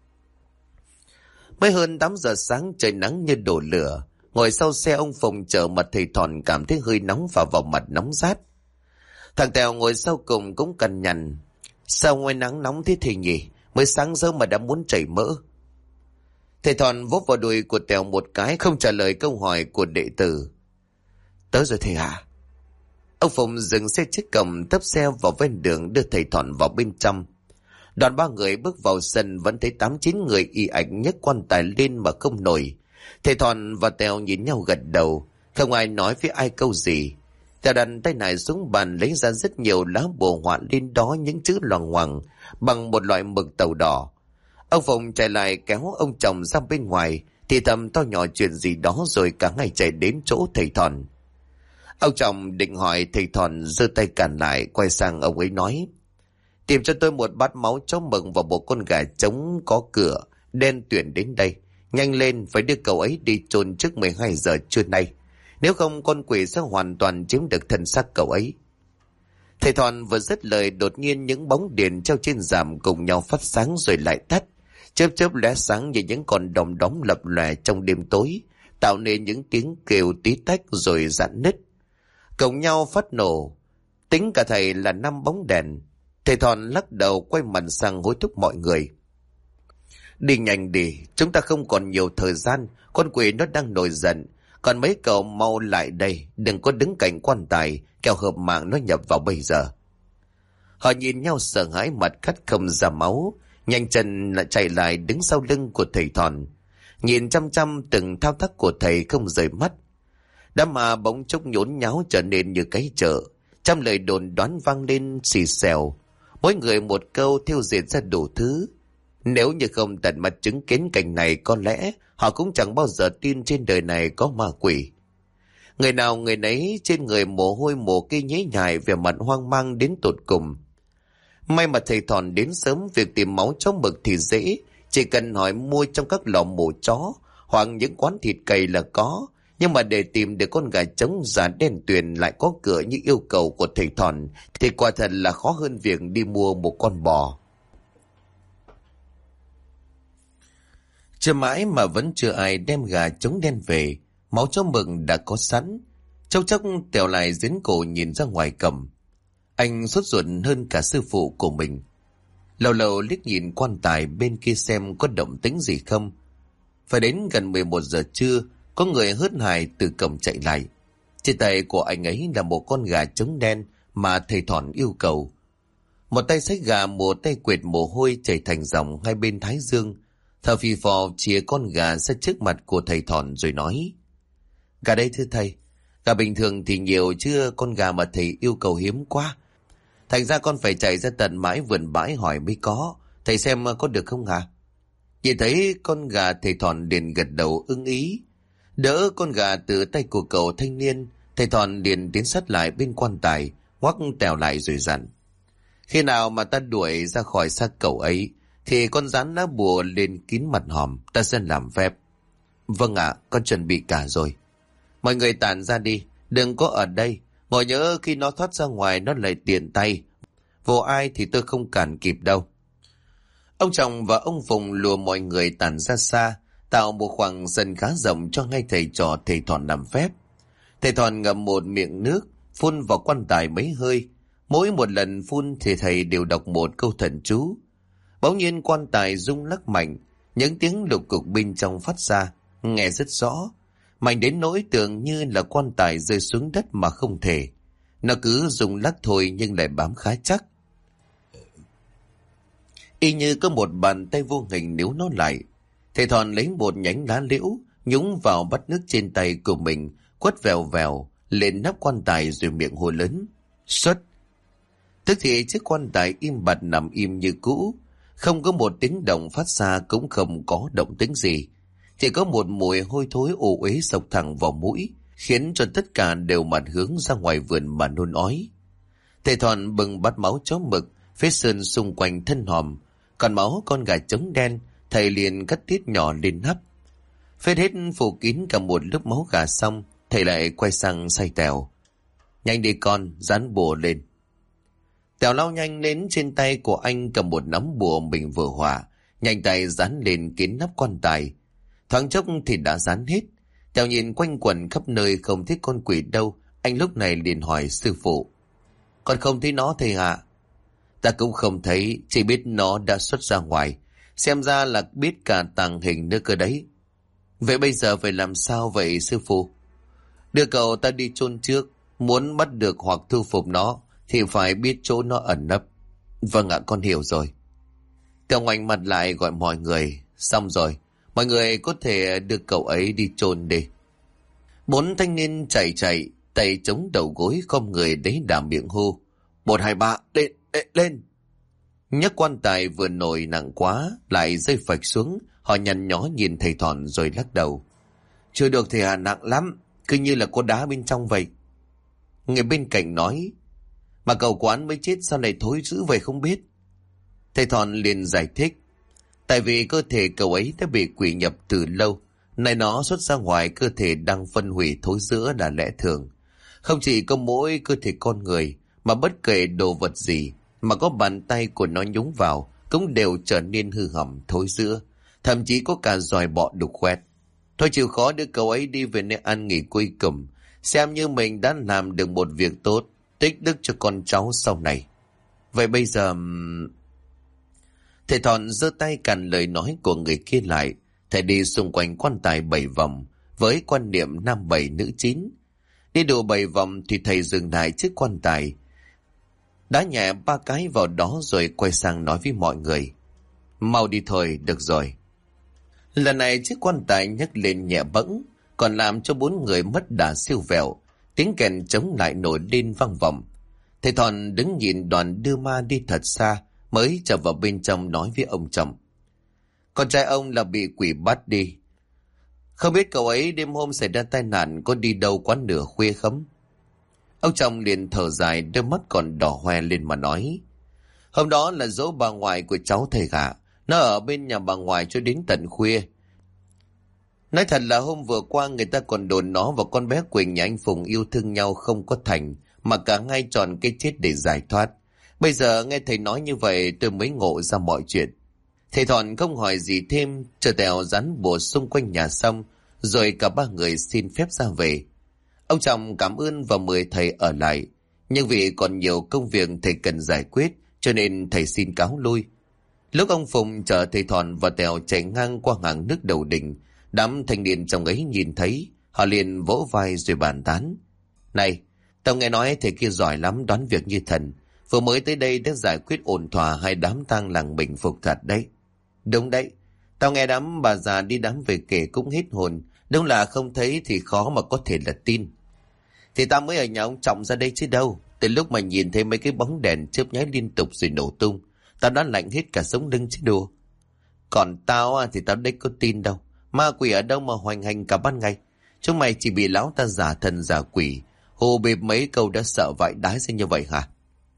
Mới hơn 8 giờ sáng, trời nắng như đổ lửa. Ngồi sau xe ông Phùng chờ mặt thầy Thòn cảm thấy hơi nóng và vào mặt nóng rát. Thằng Tèo ngồi sau cùng cũng cằn nhằn. Sao ngoài nắng nóng thế thầy nhỉ? Mới sáng sớm mà đã muốn chảy mỡ. Thầy Thòn vỗ vào đùi của Tèo một cái, không trả lời câu hỏi của đệ tử. Tới rồi thầy hả? Ông Phùng dừng xe chiếc cầm, tấp xe vào ven đường đưa thầy Thòn vào bên trong. Đoàn 3 người bước vào sân vẫn thấy 8-9 người y ạch nhấc quan tài lên mà không nổi. Thầy Thòn và Tèo nhìn nhau gật đầu, không ai nói với ai câu gì. Tèo đặt tay nải xuống bàn lấy ra rất nhiều lá bùa họa lên đó những chữ loằng ngoằng bằng một loại mực tàu đỏ. Ông Phùng chạy lại kéo ông chồng ra bên ngoài, thì thầm to nhỏ chuyện gì đó rồi cả ngày chạy đến chỗ thầy Thòn. Ông chồng định hỏi, thầy Thòn giơ tay cản lại, quay sang ông ấy nói: tìm cho tôi một bát máu chó mừng và một con gà trống có cửa đen tuyển đến đây. Nhanh lên, phải đưa cậu ấy đi chôn trước 12 giờ trưa nay. Nếu không con quỷ sẽ hoàn toàn chiếm được thân xác cậu ấy. Thầy Thòn vừa dứt lời, đột nhiên những bóng đèn treo trên ràm cùng nhau phát sáng rồi lại tắt, chớp chớp lóe sáng như những con đom đóm lập lòe trong đêm tối, tạo nên những tiếng kêu tí tách rồi rạn nứt, cùng nhau phát nổ. Tính cả thầy là 5 bóng đèn. Thầy Thòn lắc đầu quay mặt sang hối thúc mọi người: đi nhanh đi, chúng ta không còn nhiều thời gian, con quỷ nó đang nổi giận. Còn mấy cậu mau lại đây, đừng có đứng cạnh quan tài, kẻo hợp mạng nó nhập vào bây giờ. Họ nhìn nhau sợ hãi, mặt cắt không ra máu, nhanh chân lại chạy lại đứng sau lưng của thầy Thòn, nhìn chăm chăm từng thao tác của thầy không rời mắt. Đám ma bỗng chốc nhốn nháo trở nên như cái chợ, trăm lời đồn đoán vang lên xì xèo, mỗi người một câu thêu dệt ra đủ thứ. Nếu như không tận mắt chứng kiến cảnh này, có lẽ họ cũng chẳng bao giờ tin trên đời này có ma quỷ. Người nào người nấy trên người mồ hôi mồ kê nhễ nhại, vẻ mặt hoang mang đến tột cùng. May mà thầy Thòn đến sớm, việc tìm máu chó mực thì dễ, chỉ cần hỏi mua trong các lò mổ chó hoặc những quán thịt cầy là có. Nhưng mà để tìm được con gà trống da đen tuyền lại có cửa như yêu cầu của thầy Thòn thì quả thật là khó hơn việc đi mua một con bò. Chờ mãi mà vẫn chưa ai đem gà trống đen về. Máu chó mực đã có sẵn. Chốc chốc Tèo lại dính cổ nhìn ra ngoài cầm. Anh sốt ruột hơn cả sư phụ của mình. Lâu lâu liếc nhìn quan tài bên kia xem có động tĩnh gì không. Phải đến gần 11 giờ trưa, có người hớt hải từ cổng chạy lại. Trên tay của anh ấy là một con gà trống đen mà thầy Thòn yêu cầu. Một tay xách gà, một tay quệt mồ hôi chảy thành dòng hai bên thái dương. Thở phì phò chìa con gà ra trước mặt của thầy Thòn rồi nói: "Gà đây thưa thầy, gà bình thường thì nhiều chứ con gà mà thầy yêu cầu hiếm quá. Thành ra con phải chạy ra tận mãi vườn bãi hỏi mới có. Thầy xem có được không hả?" Nhìn thấy con gà, thầy Thòn liền gật đầu ưng ý. Đỡ con gà từ tay của cậu thanh niên, thầy Thòn liền tiến sát lại bên quan tài, ngoắc Tèo lại rồi dặn: "Khi nào mà ta đuổi ra khỏi xác cậu ấy thì con dán lá bùa lên kín mặt hòm, ta sẽ làm phép." "Vâng ạ, con chuẩn bị cả rồi." "Mọi người tản ra đi, đừng có ở đây. Ngồi nhớ khi nó thoát ra ngoài nó lại tiện tay vô ai thì tôi không cản kịp đâu." Ông Trọng và ông Phùng lùa mọi người tản ra xa, tạo một khoảng sân khá rộng cho ngay thầy trò thầy Thòn làm phép. Thầy Thòn ngậm một miệng nước, phun vào quan tài mấy hơi. Mỗi một lần phun thì thầy đều đọc một câu thần chú. Bỗng nhiên quan tài rung lắc mạnh, những tiếng lục cục bên trong phát ra, nghe rất rõ. Mạnh đến nỗi tưởng như là quan tài rơi xuống đất mà không thể. Nó cứ rung lắc thôi nhưng lại bám khá chắc. Y như có một bàn tay vô hình níu nó lại. Thầy Thòn lấy một nhánh lá liễu, nhúng vào bát nước trên tay của mình, quất vèo vèo lên nắp quan tài rồi miệng hô lớn: "Xuất!" Tức thì chiếc quan tài im bặt nằm im như cũ, không có một tiếng động phát ra, cũng không có động tĩnh gì. Chỉ có một mùi hôi thối ồ uế xộc thẳng vào mũi, khiến cho tất cả đều mặt hướng ra ngoài vườn mà nôn ói. Thầy Thòn bừng bát máu chó mực, vết sơn xung quanh thân hòm, còn máu con gà trống đen, thầy liền cắt tiết nhỏ lên nắp. Phết hết phủ kín cả một lớp máu gà xong, thầy lại quay sang say Tèo: "Nhanh đi con, dán bùa lên." Tèo lao nhanh đến trên tay của anh, cầm một nắm bùa mình vừa hòa, nhanh tay dán lên kín nắp quan tài. Thoáng chốc thì đã dán hết. Tèo nhìn quanh quẩn khắp nơi không thấy con quỷ đâu, anh lúc này liền hỏi sư phụ: "Con không thấy nó thầy ạ?" "Ta cũng không thấy, chỉ biết nó đã xuất ra ngoài. Xem ra là biết cả tàng hình nữa cơ đấy." "Vậy bây giờ phải làm sao vậy sư phụ?" "Đưa cậu ta đi chôn trước. Muốn bắt được hoặc thu phục nó thì phải biết chỗ nó ẩn nấp." "Vâng ạ, con hiểu rồi." Tèo ngoảnh mặt lại gọi mọi người: "Xong rồi, mọi người có thể đưa cậu ấy đi chôn đi." 4 thanh niên chạy, tay chống đầu gối không người đấy đà miệng hô: "1, 2, 3, lên, lên!" Nhấc quan tài vừa nổi nặng quá lại rơi phạch xuống. Họ nhăn nhó nhìn thầy Thòn rồi lắc đầu: "Chưa được thầy à, nặng lắm, cứ như là có đá bên trong vậy." Người bên cạnh nói: "Mà cậu quán mới chết sao lại thối dữ vậy không biết?" Thầy Thòn liền giải thích: "Tại vì cơ thể cậu ấy đã bị quỷ nhập từ lâu, nay nó xuất ra ngoài cơ thể đang phân hủy thối rữa là lẽ thường. Không chỉ có mỗi cơ thể con người, mà bất kể đồ vật gì mà có bàn tay của nó nhúng vào cũng đều trở nên hư hỏng thối rữa, thậm chí có cả giòi bọ đục khoét. Thôi chịu khó đưa cậu ấy đi về nơi an nghỉ cuối cùng, xem như mình đã làm được một việc tốt, tích đức cho con cháu sau này. Vậy bây giờ..." Thầy Thòn giơ tay cản lời nói của người kia lại. Thầy đi xung quanh quan tài 7 vòng với quan niệm nam 7 nữ 9. Đi đủ 7 vòng thì thầy dừng lại trước quan tài, đá nhẹ 3 cái vào đó rồi quay sang nói với mọi người: "Mau đi thôi, được rồi." Lần này chiếc quan tài nhấc lên nhẹ bẫng, còn làm cho 4 người mất đà siêu vẹo. Tiếng kèn trống lại nổi lên vang vọng. Thầy Thòn đứng nhìn đoàn đưa ma đi thật xa, mới trở vào bên trong nói với ông chồng: Con trai ông là bị quỷ bắt đi. Không biết cậu ấy đêm hôm xảy ra tai nạn có đi đâu quá nửa khuya không? Ông chồng liền thở dài, đôi mắt còn đỏ hoe lên mà nói. Hôm đó là dỗ bà ngoại của cháu thầy Gà. Nó ở bên nhà bà ngoại cho đến tận khuya. Nói thật là hôm vừa qua người ta còn đồn nó và con bé Quỳnh nhà anh Phùng yêu thương nhau không có thành, mà cả ngay tròn cái chết để giải thoát. Bây giờ nghe thầy nói như vậy tôi mới ngộ ra mọi chuyện. Thầy Thọn không hỏi gì thêm, chờ Tèo dán bùa xung quanh nhà xong, rồi cả ba người xin phép ra về. Ông chồng cảm ơn và mời thầy ở lại, nhưng vì còn nhiều công việc thầy cần giải quyết, cho nên thầy xin cáo lui. Lúc ông Phùng chở thầy Thọn và Tèo chạy ngang qua hàng nước đầu đình, đám thanh niên trong ấy nhìn thấy, họ liền vỗ vai rồi bàn tán. Này, tao nghe nói thầy kia giỏi lắm, đoán việc như thần. Vừa mới tới đây đã giải quyết ổn thỏa hai đám tang làng mình phục thật đấy. Đúng đấy, tao nghe đám bà già đi đám về kể cũng hết hồn. Đúng là không thấy thì khó mà có thể là tin. Thì tao mới ở nhà ông Trọng ra đây chứ đâu. Từ lúc mà nhìn thấy mấy cái bóng đèn chớp nháy liên tục rồi nổ tung, tao đã lạnh hết cả sống lưng chứ đùa. Còn tao thì tao đếch có tin đâu. Ma quỷ ở đâu mà hoành hành cả ban ngày. Chúng mày chỉ bị lão ta giả thần giả quỷ, hồ bịp mấy câu đã sợ vãi đái ra như vậy hả?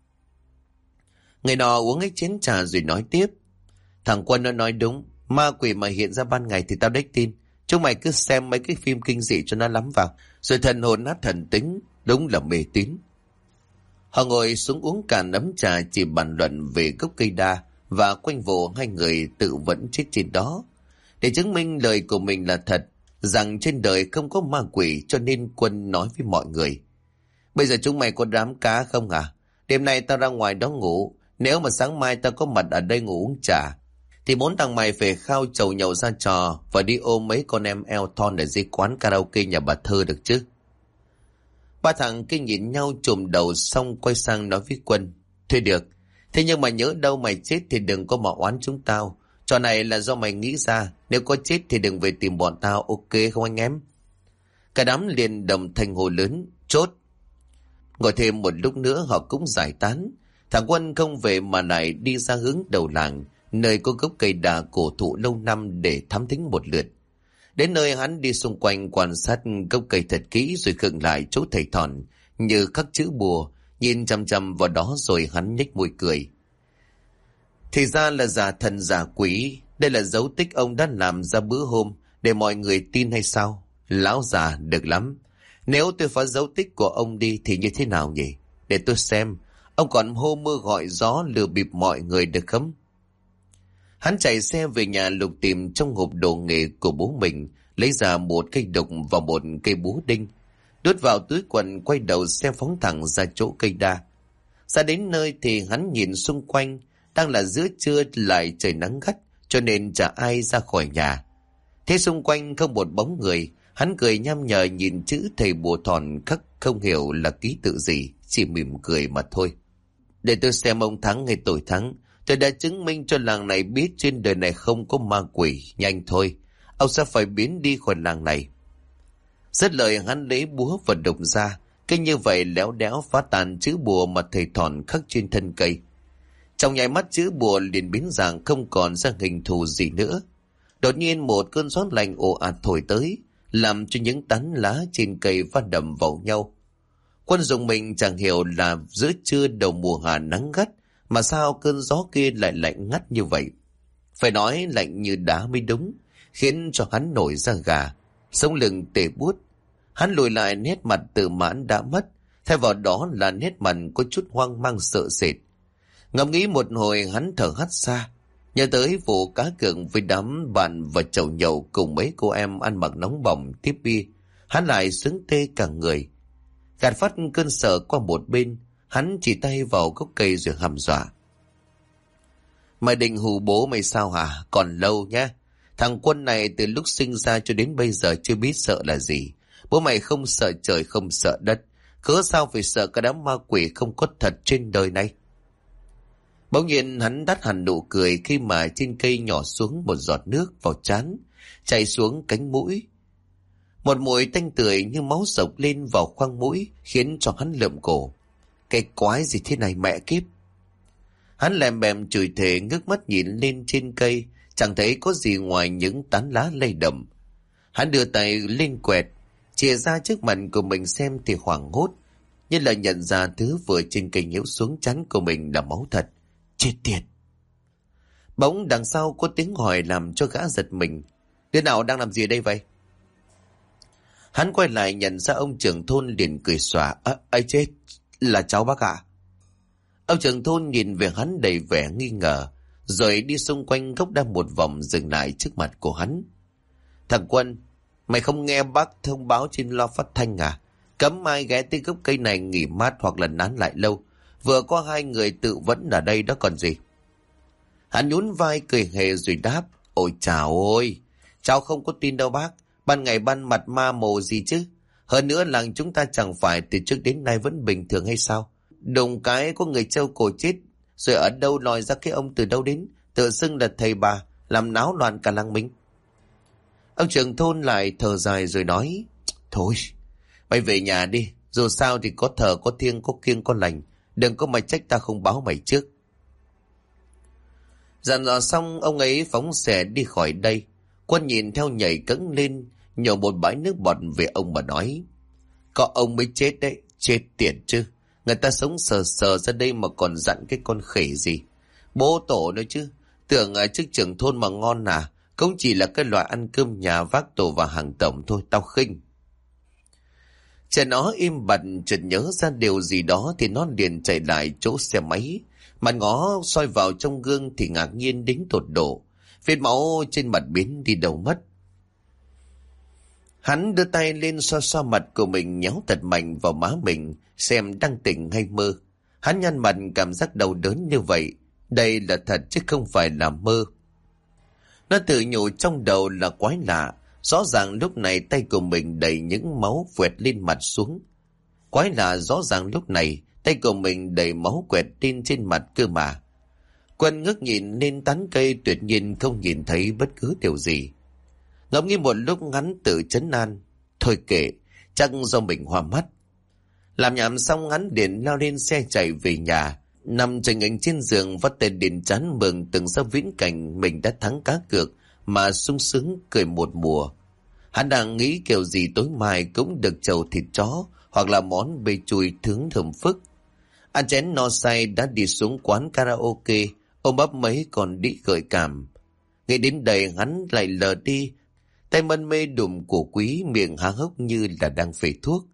Người nọ uống hết chén trà rồi nói tiếp. Thằng Quân nó nói đúng, ma quỷ mà hiện ra ban ngày thì tao đếch tin. Chúng mày cứ xem mấy cái phim kinh dị cho nó lắm vào, rồi thần hồn nát thần tính, đúng là mê tín. Họ ngồi xuống uống cạn ấm trà chỉ bàn luận về gốc cây đa và quanh vụ hai người tự vẫn chết trên đó. Để chứng minh lời của mình là thật, rằng trên đời không có ma quỷ, cho nên Quân nói với mọi người. Bây giờ chúng mày có đám cá không à? Đêm nay tao ra ngoài đó ngủ, nếu mà sáng mai tao có mặt ở đây ngủ uống trà, thì bốn thằng mày phải khao chầu nhậu ra trò và đi ôm mấy con em eo thon ở dưới quán karaoke nhà bà Thơ được chứ? Ba thằng kia nhìn nhau chùm đầu xong quay sang nói với Quân. Thôi được, thế nhưng mà nhớ đâu mày chết thì đừng có mà oán chúng tao. Trò này là do mày nghĩ ra, nếu có chết thì đừng về tìm bọn tao, ok không anh em? Cả đám liền đồng thanh hồ lớn, chốt. Ngồi thêm một lúc nữa họ cũng giải tán. Thằng Quân không về mà lại đi ra hướng đầu làng, nơi có gốc cây đà cổ thụ lâu năm để thám thính một lượt. Đến nơi hắn đi xung quanh quan sát gốc cây thật kỹ rồi khựng lại chỗ thầy Thọn như khắc chữ bùa, nhìn chăm chăm vào đó rồi hắn nhếch môi cười. Thì ra là giả thần giả quỷ, đây là dấu tích ông đã làm ra bữa hôm để mọi người tin hay sao? Lão già được lắm. Nếu tôi phá dấu tích của ông đi thì như thế nào nhỉ? Để tôi xem, ông còn hô mưa gọi gió lừa bịp mọi người được không? Hắn chạy xe về nhà lục tìm trong hộp đồ nghề của bố mình, lấy ra một cây đục và một cây búa đinh, đút vào túi quần, quay đầu xe phóng thẳng ra chỗ cây đa. Ra đến nơi thì hắn nhìn xung quanh, đang là giữa trưa lại trời nắng gắt, cho nên chả ai ra khỏi nhà. Thế xung quanh không một bóng người, hắn cười nham nhở nhìn chữ thầy bùa thòn khắc không hiểu là ký tự gì, chỉ mỉm cười mà thôi. Để tôi xem ông thắng hay tôi thắng. Tôi đã chứng minh cho làng này biết trên đời này không có ma quỷ. Nhanh thôi, ông sẽ phải biến đi khỏi làng này. Dứt lời hắn lấy búa và đục ra, cứ như vậy léo đéo phá tan chữ bùa mà thầy Thọn khắc trên thân cây. Trong nháy mắt chữ bùa liền biến dạng, không còn ra hình thù gì nữa. Đột nhiên một cơn gió lạnh ồ ạt thổi tới, làm cho những tán lá trên cây va đập vào nhau. Quân dùng mình chẳng hiểu là giữa trưa đầu mùa hạ nắng gắt, mà sao cơn gió kia lại lạnh ngắt như vậy? Phải nói lạnh như đá mới đúng, khiến cho hắn nổi da gà, sống lưng tê buốt. Hắn lùi lại, nét mặt tự mãn đã mất, thay vào đó là nét mặt có chút hoang mang sợ sệt. Ngẫm nghĩ một hồi hắn thở hắt ra, nhớ tới vụ cá cược với đám bạn và chầu nhậu cùng mấy cô em ăn mặc nóng bỏng tiếp bia. Hắn lại sướng tê cả người. Gạt phát cơn sợ qua một bên, hắn chỉ tay vào gốc cây rồi hăm dọa. Mày định hù bố mày sao hả? Còn lâu nhá. Thằng Quân này từ lúc sinh ra cho đến bây giờ chưa biết sợ là gì. Bố mày không sợ trời không sợ đất, cớ sao phải sợ cái đám ma quỷ không có thật trên đời này? Bỗng nhiên hắn đắt hẳn nụ cười khi mà trên cây nhỏ xuống một giọt nước vào trán, chảy xuống cánh mũi. Một mùi tanh tưởi như máu sộc lên vào khoang mũi, khiến cho hắn lượm cổ. Cái quái gì thế này mẹ kiếp? Hắn lèm bèm chửi thề, ngước mắt nhìn lên trên cây, chẳng thấy có gì ngoài những tán lá lay động. Hắn đưa tay lên quẹt, chìa ra trước mặt của mình xem thì hoảng hốt, như là nhận ra thứ vừa trên cây nhiễu xuống trán của mình là máu thật. Chết tiệt! Bỗng đằng sau có tiếng hỏi làm cho gã giật mình. Đứa nào đang làm gì ở đây vậy? Hắn quay lại nhận ra ông trưởng thôn liền cười xòa. Ấy chết, là cháu bác ạ. Ông trưởng thôn nhìn về hắn đầy vẻ nghi ngờ, rồi đi xung quanh gốc đa một vòng dừng lại trước mặt của hắn. Thằng Quân, mày không nghe bác thông báo trên loa phát thanh à? Cấm ai ghé tới gốc cây này nghỉ mát hoặc là nán lại lâu. Vừa có 2 người tự vẫn ở đây đó còn gì. Hắn nhún vai cười hề rồi đáp. Ôi chào ôi, cháu không có tin đâu bác. Ban ngày ban mặt ma mồ gì chứ. Hơn nữa làng chúng ta chẳng phải từ trước đến nay vẫn bình thường hay sao? Đùng cái có người treo cổ chết, rồi ở đâu lòi ra cái ông từ đâu đến, tự xưng là thầy bà, làm náo loạn cả làng mình. Ông trưởng thôn lại thở dài rồi nói. Thôi, mày về nhà đi, dù sao thì có thờ có thiêng có kiêng có lành, đừng có mà trách ta không báo mày trước. Dặn dò xong ông ấy phóng xe đi khỏi đây. Quân nhìn theo nhảy cẫng lên, nhổ một bãi nước bọt về ông mà nói. Có ông mới chết đấy, chết tiệt chứ. Người ta sống sờ sờ ra đây mà còn dặn cái con khỉ gì. Bố tổ nữa chứ, tưởng chức trưởng thôn mà ngon à, cũng chỉ là cái loại ăn cơm nhà vác tổ và hàng tổng thôi, tao khinh. Trẻ nó im bặt chợt nhớ ra điều gì đó thì nó liền chạy lại chỗ xe máy. Mặt ngó soi vào trong gương thì ngạc nhiên đến tột độ. Vết máu trên mặt biến đi đâu mất. Hắn đưa tay lên xoa xoa mặt của mình, nhéo thật mạnh vào má mình xem đang tỉnh hay mơ. Hắn nhăn mặt cảm giác đau đớn như vậy. Đây là thật chứ không phải là mơ. Nó tự nhủ trong đầu là quái lạ. Rõ ràng lúc này tay của mình đầy những máu quẹt lên mặt xuống. Quái lạ, rõ ràng lúc này tay của mình đầy máu quẹt lên trên mặt cơ mà. Quân ngước nhìn lên tán cây, tuyệt nhiên không nhìn thấy bất cứ điều gì. Ngẫm nghĩ một lúc hắn tự trấn an. Thôi kệ, chắc do mình hoa mắt. Làm nhảm xong hắn liền lao lên xe chạy về nhà. Nằm chành ảnh trên giường vắt tay đến trán mừng từng ra viễn cảnh mình đã thắng cá cược mà sung sướng cười một mùa. Hắn đang nghĩ kiểu gì tối mai cũng được chầu thịt chó hoặc là món bê chùi thướng thơm phức. Ăn chén no say đã đi xuống quán karaoke ôm ấp mấy con đĩ gợi cảm. Nghĩ đến đây hắn lại lờ đi, tay mân mê đùm của quý, miệng há hốc như là đang phê thuốc.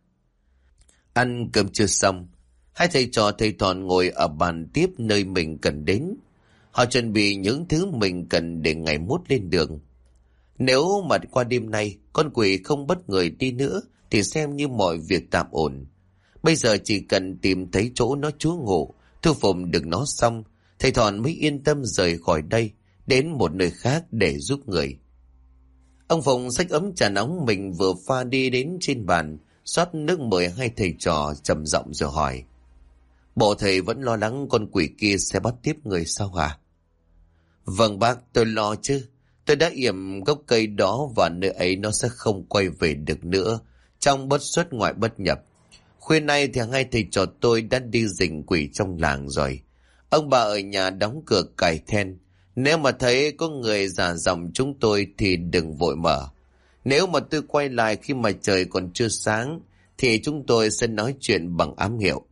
Ăn cơm chưa xong, hai thầy trò thầy Thọn ngồi ở bàn tiếp nơi mình cần đến. Họ chuẩn bị những thứ mình cần để ngày mốt lên đường. Nếu mà qua đêm nay con quỷ không bất người đi nữa thì xem như mọi việc tạm ổn. Bây giờ chỉ cần tìm thấy chỗ nó trú ngụ, thu phục được nó xong, thầy Thọn mới yên tâm rời khỏi đây, đến một nơi khác để giúp người. Ông Phụng xách ấm trà nóng mình vừa pha đi đến trên bàn, rót nước mời hai thầy trò trầm giọng rồi hỏi. Bộ thầy vẫn lo lắng con quỷ kia sẽ bắt tiếp người sao hả? Vâng bác, tôi lo chứ. Tôi đã yểm gốc cây đó và nơi ấy nó sẽ không quay về được nữa, trong bất xuất ngoại bất nhập. Khuya nay thì hai thầy trò tôi đã đi rình quỷ trong làng rồi. Ông bà ở nhà đóng cửa cài then. Nếu mà thấy có người giả giọng chúng tôi thì đừng vội mở. Nếu mà tôi quay lại khi mà trời còn chưa sáng thì chúng tôi sẽ nói chuyện bằng ám hiệu.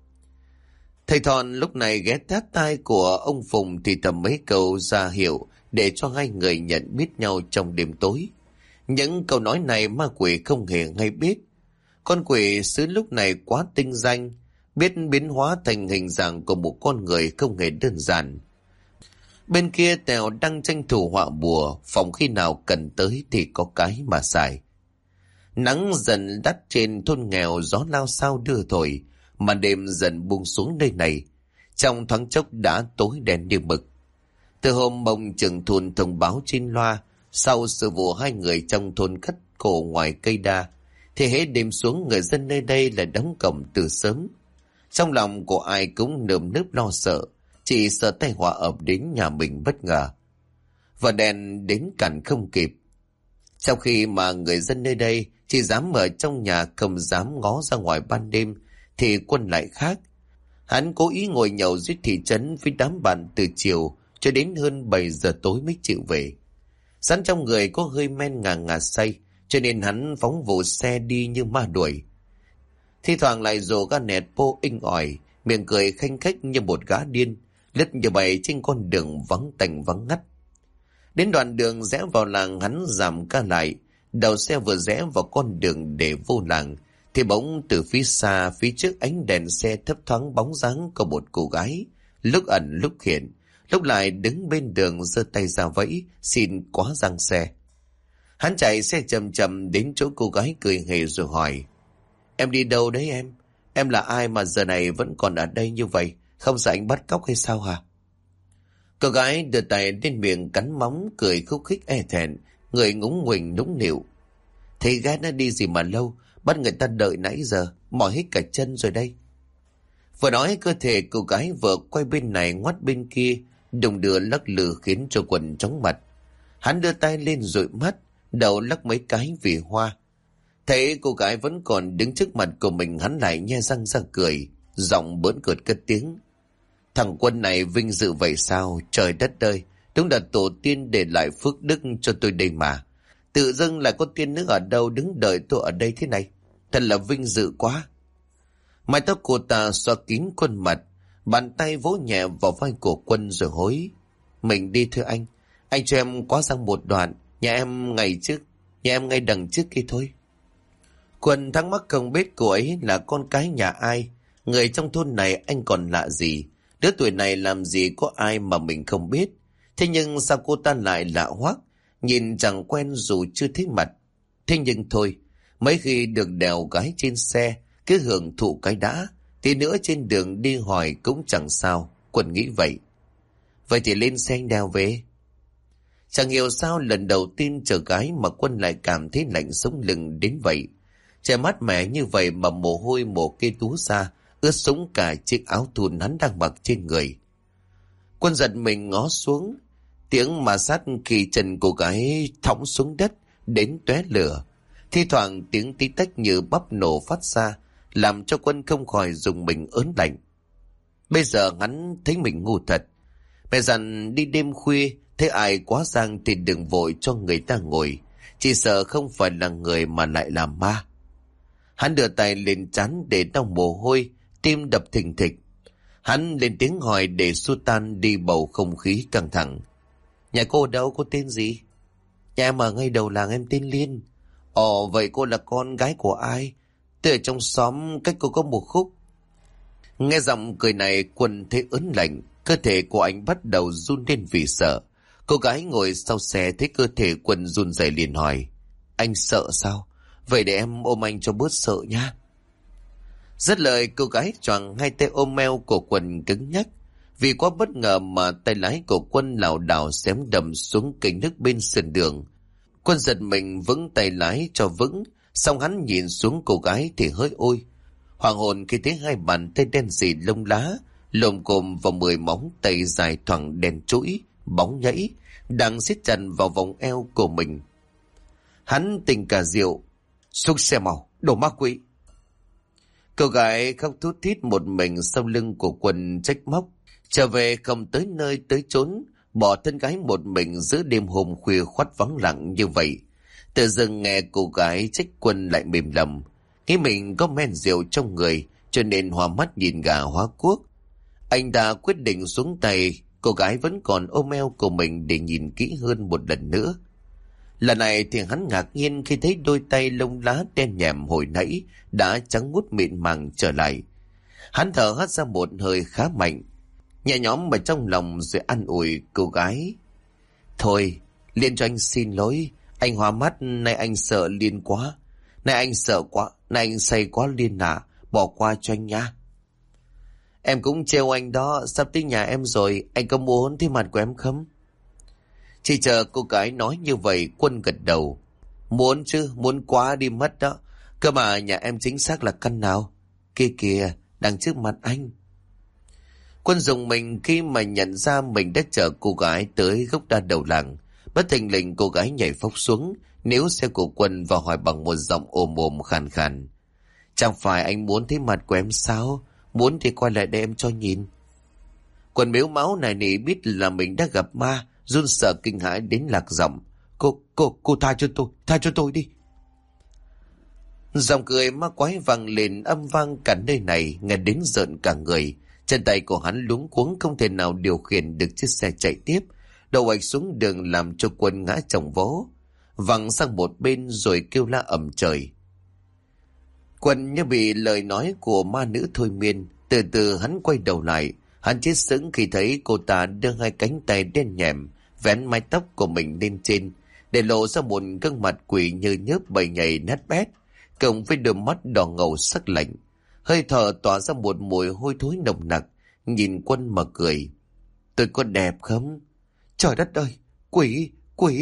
Thầy Thọn lúc này ghé sát tai của ông Phùng thì thầm mấy câu ra hiệu để cho hai người nhận biết nhau trong đêm tối. Những câu nói này ma quỷ không hề hay biết. Con quỷ xứ lúc này quá tinh danh, biết biến hóa thành hình dạng của một con người không hề đơn giản. Bên kia Tèo đang tranh thủ họa bùa, phòng khi nào cần tới thì có cái mà xài. Nắng dần đắt trên thôn nghèo, gió lao sao đưa thổi, mà đêm dần buông xuống nơi này. Trong thoáng chốc đã tối đen như mực. Từ hôm ông trưởng thôn thông báo trên loa, sau sự vụ hai người trong thôn cắt cổ ngoài cây đa, thì hễ đêm xuống người dân nơi đây là đóng cổng từ sớm. Trong lòng của ai cũng nơm nớp lo sợ, chỉ sợ tai họa ập đến nhà mình bất ngờ. Và đèn đến cản không kịp. Sau khi mà người dân nơi đây chỉ dám ở trong nhà, không dám ngó ra ngoài ban đêm, thì Quân lại khác. Hắn cố ý ngồi nhậu dưới thị trấn với đám bạn từ chiều cho đến hơn 7 giờ tối mới chịu về. Sẵn trong người có hơi men ngà ngà say, cho nên hắn phóng vụ xe đi như ma đuổi. Thi thoảng lại rồ ga nẹt pô inh ỏi, miệng cười khanh khách như một gã điên, lướt như bày trên con đường vắng tanh vắng ngắt. Đến đoạn đường rẽ vào làng, hắn giảm ca lại, đầu xe vừa rẽ vào con đường để vô làng, thì bỗng từ phía xa, phía trước ánh đèn xe thấp thoáng bóng dáng của một cô gái, lúc ẩn lúc hiện, lúc lại đứng bên đường giơ tay ra vẫy xin quá giang xe. Hắn chạy xe chậm chậm đến chỗ cô gái cười hề rồi hỏi: "Em đi đâu đấy em? Em là ai mà giờ này vẫn còn ở đây như vậy? Không sợ anh bắt cóc hay sao hả?" Cô gái đưa tay lên miệng cắn móng, cười khúc khích e thẹn, người ngúng nguỳnh nũng nịu: "Thì ghét nó đi gì mà lâu, bắt người ta đợi nãy giờ, mỏi hết cả chân rồi đây." Vừa nói, cơ thể cô gái vừa quay bên này ngoắt bên kia, đùng đưa lắc lư khiến cho Quân chóng mặt. Hắn đưa tay lên dụi mắt, đầu lắc mấy cái vì hoa. Thấy cô gái vẫn còn đứng trước mặt của mình, hắn lại nhe răng ra cười, giọng bỡn cợt cất tiếng: "Thằng Quân này vinh dự vậy sao? Trời đất ơi, đúng là tổ tiên để lại phước đức cho tôi đây mà. Tự dưng lại có tiên nữ ở đâu đứng đợi tôi ở đây thế này. Thật là vinh dự quá." Mái tóc cô ta xoa kín khuôn mặt, bàn tay vỗ nhẹ vào vai của Quân rồi hối: "Mình đi thưa anh cho em quá sang một đoạn, nhà em ngay đằng trước kia thôi." Quân thắc mắc không biết cô ấy là con cái nhà ai, người trong thôn này anh còn lạ gì, đứa tuổi này làm gì có ai mà mình không biết. Thế nhưng sao cô ta lại lạ hoắc, nhìn chẳng quen dù chưa thấy mặt. Thế nhưng thôi, mấy khi được đèo gái trên xe, cứ hưởng thụ cái đã, thì nữa trên đường đi hỏi cũng chẳng sao, Quân nghĩ vậy. Vậy thì lên xe anh đèo về. Chẳng hiểu sao lần đầu tiên chờ gái mà Quân lại cảm thấy lạnh sống lưng đến vậy. Trời mát mẻ như vậy mà mồ hôi mồ kê túa ra, ướt sũng cả chiếc áo thun hắn đang mặc trên người. Quân giật mình ngó xuống, tiếng ma sát khi chân cô gái thõng xuống đất đến tóe lửa. Thi thoảng tiếng tí tách như bắp nổ phát ra, làm cho Quân không khỏi dùng mình ớn lạnh. Bây giờ hắn thấy mình ngu thật. Mẹ dặn đi đêm khuya, thấy ai quá giang thì đừng vội cho người ta ngồi, chỉ sợ không phải là người mà lại là ma. Hắn đưa tay lên trán để lau mồ hôi, tim đập thình thịch. Hắn lên tiếng hỏi để xua tan đi bầu không khí căng thẳng: "Nhà cô đâu, cô tên gì?" "Nhà em ở ngay đầu làng, em tên Liên." "Ồ, vậy cô là con gái của ai?" "Tôi ở trong xóm cách cô có một khúc." Nghe giọng cười này, Quân thấy ớn lạnh, cơ thể của anh bắt đầu run lên vì sợ. Cô gái ngồi sau xe thấy cơ thể Quân run rẩy liền hỏi: "Anh sợ sao? Vậy để em ôm anh cho bớt sợ nha." Dứt lời, cô gái choàng hai tay ôm eo của Quân cứng nhắc. Vì quá bất ngờ mà tay lái của Quân lảo đảo xém đầm xuống kênh nước bên sườn đường. Quân giật mình vững tay lái cho vững, xong hắn nhìn xuống cô gái thì hơi ôi. Hoàng hồn khi thấy hai bàn tay đen sì lông lá lồm cồm vào 10 móng tay dài thoảng đen trũi, bóng nhảy, đang siết chặt vào vòng eo của mình. Hắn tỉnh cả rượu: "Xuống xe mau, đồ ma quỷ!" Cô gái khóc thút thít một mình sau lưng của Quân trách móc. Trở về không tới nơi tới chốn, bỏ thân gái một mình giữa đêm hôm khuya khoắt vắng lặng như vậy. Tự dưng nghe cô gái trách Quân lại mềm lòng, nghĩ mình có men rượu trong người cho nên hoa mắt nhìn gà hóa cuốc. Anh đã quyết định xuống tay, cô gái vẫn còn ôm eo của mình để nhìn kỹ hơn một lần nữa. Lần này thì hắn ngạc nhiên khi thấy đôi tay lông lá đen nhèm hồi nãy đã trắng muốt mịn màng trở lại. Hắn thở hắt ra một hơi khá mạnh, nhẹ nhõm ở trong lòng rồi an ủi cô gái: "Thôi, Liên cho anh xin lỗi, anh hoa mắt, nay anh sợ Liên quá. Nay anh sợ quá, nay anh say quá Liên à, bỏ qua cho anh nha." "Em cũng trêu anh đó, sắp tới nhà em rồi, anh có muốn thấy mặt của em không?" Chỉ chờ cô gái nói như vậy, Quân gật đầu: "Muốn chứ, muốn quá đi mất đó. Cơ mà nhà em chính xác là căn nào?" "Kia kìa, đằng trước mặt anh." Quân dùng mình khi mà nhận ra mình đã chở cô gái tới gốc đa đầu làng. Bất thình lình cô gái nhảy phóc xuống, níu xe của Quân và hỏi bằng một giọng ồm ồm khàn khàn: "Chẳng phải anh muốn thấy mặt của em sao? Muốn thì quay lại để em cho nhìn." Quân mếu máu này nỉ biết là mình đã gặp ma, run sợ kinh hãi đến lạc giọng. Cô tha cho tôi đi. Giọng cười ma quái vang lên âm vang cả nơi này, nghe đến rợn cả người. Chân tay của hắn luống cuống không thể nào điều khiển được chiếc xe chạy tiếp, đầu ạch xuống đường làm cho Quân ngã chồng vó, văng sang một bên rồi kêu la ầm trời. Quân như bị lời nói của ma nữ thôi miên, từ từ hắn quay đầu lại. Hắn chết sững khi thấy cô ta đưa hai cánh tay đen nhèm vén mái tóc của mình lên trên, để lộ ra một gương mặt quỷ như nhớp bầy nhầy nát bét, cộng với đôi mắt đỏ ngầu sắc lạnh, hơi thở tỏa ra một mùi hôi thối nồng nặc. Nhìn Quân mà cười. Tôi có đẹp không? Trời đất ơi, quỷ!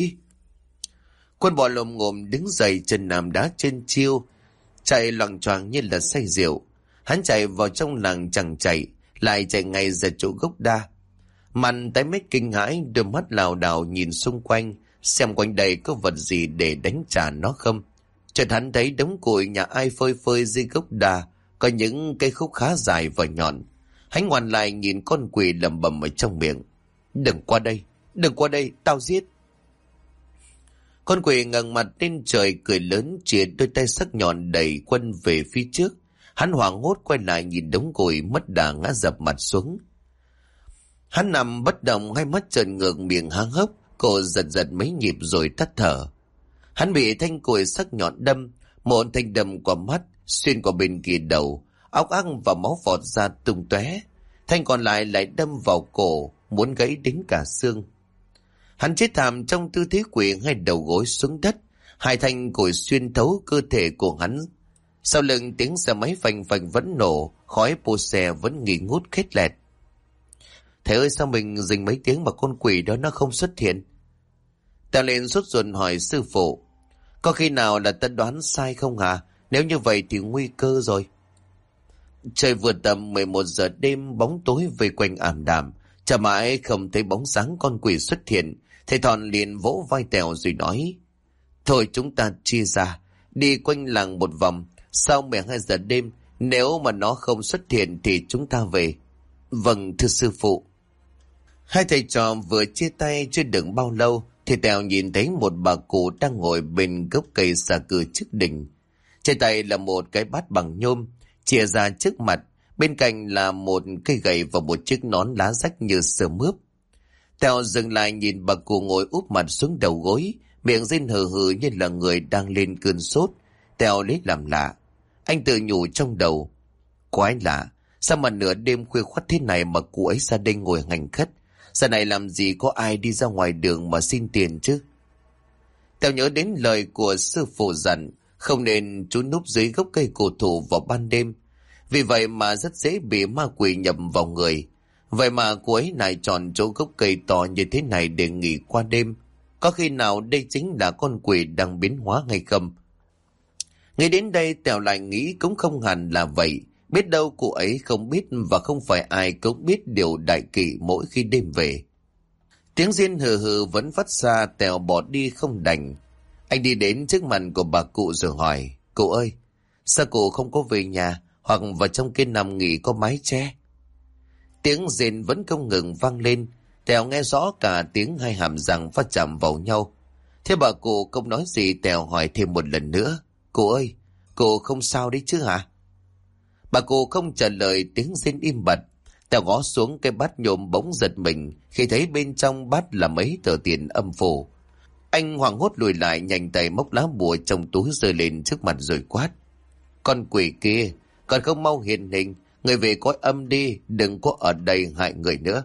Quân bò lồm ngồm đứng dậy, chân nằm đá trên chiêu, chạy loằng choạng như là say rượu. Hắn chạy vào trong làng chẳng chạy, lại chạy ngay ra chỗ gốc đa. Mặt tái mét kinh hãi, đôi mắt lảo đảo nhìn xung quanh, xem quanh đây có vật gì để đánh trả nó không. Chợt hắn thấy đống củi nhà ai phơi phơi dưới gốc đa, có những cây khúc khá dài và nhọn. Hắn ngoảnh lại nhìn con quỷ lẩm bẩm ở trong miệng. Đừng qua đây, tao giết. Con quỷ ngẩng mặt lên trời cười lớn, chĩa đôi tay sắc nhọn đẩy Quân về phía trước. Hắn hoảng hốt quay lại nhìn đống củi, mất đà ngã dập mặt xuống. Hắn nằm bất động, hai mắt trợn ngược, miệng há hốc, cổ giật mấy nhịp rồi tắt thở. Hắn bị thanh củi sắc nhọn đâm, một thanh đâm qua mắt, xuyên qua bên kia đầu, óc óc và máu vọt ra tung tóe. Thanh còn lại đâm vào cổ, muốn gãy đến cả xương. Hắn chết thảm trong tư thế quỳ, ngay đầu gối xuống đất, hai thanh củi xuyên thấu cơ thể của hắn. Sau lưng tiếng xe máy phanh phanh vẫn nổ, khói pô xe vẫn nghi ngút khét lẹt. Thầy ơi, sao mình dình mấy tiếng mà con quỷ đó nó không xuất hiện? Ta lên sốt ruột hỏi sư phụ. Có khi nào là ta đoán sai không hả? Nếu như vậy thì nguy cơ rồi. Trời vừa tầm 11 giờ đêm, bóng tối vây quanh ảm đạm, chả mãi không thấy bóng dáng con quỷ xuất hiện. Thầy Thòn liền vỗ vai Tèo rồi nói. Thôi chúng ta chia ra, đi quanh làng một vòng. Sau 12 giờ đêm, nếu mà nó không xuất hiện thì chúng ta về. Vâng thưa sư phụ. Hai thầy trò vừa chia tay chưa được bao lâu thì Tèo nhìn thấy một bà cụ đang ngồi bên gốc cây xà cừ trước đình. Trên tay là một cái bát bằng nhôm, chìa ra trước mặt, bên cạnh là một cây gậy và một chiếc nón lá rách như sơ mướp. Tèo dừng lại nhìn bà cụ ngồi úp mặt xuống đầu gối, miệng rên hừ hừ như là người đang lên cơn sốt. Tèo lấy làm lạ. Anh tự nhủ trong đầu. Quái lạ, sao mà nửa đêm khuya khoắt thế này mà cụ ấy ra đây ngồi hành khất? Giờ này làm gì có ai đi ra ngoài đường mà xin tiền chứ? Tèo nhớ đến lời của sư phụ dặn, không nên trú núp dưới gốc cây cổ thụ vào ban đêm. Vì vậy mà rất dễ bị ma quỷ nhập vào người. Vậy mà cô ấy lại chọn chỗ gốc cây to như thế này để nghỉ qua đêm. Có khi nào đây chính là con quỷ đang biến hóa hay không? Nghĩ đến đây Tèo lại nghĩ cũng không hẳn là vậy. Biết đâu cô ấy không biết, và không phải ai cũng biết điều đại kỵ mỗi khi đêm về. Tiếng riêng hừ hừ vẫn phát ra. Tèo bỏ đi không đành. Anh đi đến trước mặt của bà cụ rồi hỏi. Cụ ơi, sao cụ không có về nhà, hoặc vào trong kia nằm nghỉ có mái che? Tiếng rên vẫn không ngừng vang lên. Tèo nghe rõ cả tiếng hai hàm răng phát chạm vào nhau. Thế bà cụ không nói gì. Tèo hỏi thêm một lần nữa. Cụ ơi, cụ không sao đấy chứ hả? Bà cụ không trả lời, tiếng rên im bặt. Tèo gõ xuống cái bát nhôm, bỗng giật mình khi thấy bên trong bát là mấy tờ tiền âm phủ. Anh hoảng hốt lùi lại, nhanh tay móc lá bùa trong túi giơ lên trước mặt rồi quát. Con quỷ kia, còn không mau hiện hình, người về cõi âm đi, đừng có ở đây hại người nữa.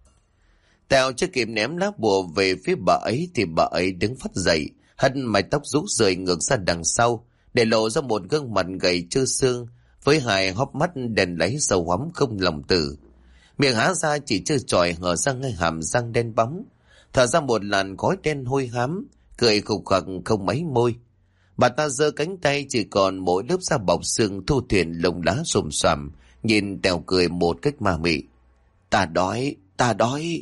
Tèo chưa kịp ném lá bùa về phía bà ấy thì bà ấy đứng phắt dậy, hất mái tóc rũ rượi ngược ra đằng sau, để lộ ra một gương mặt gầy trơ xương với hai hốc mắt đèn láy sầu hoắm không lòng tử. Miệng há ra chỉ trơ trọi hở ra ngay hàm răng đen bóng, thở ra một làn khói đen hôi hám, cười khục khặc không mấy môi. Bà ta giơ cánh tay chỉ còn mỗi lớp da bọc xương thu thuyền lông lá xồm xoàm, nhìn Tèo cười một cách ma mị. Ta đói.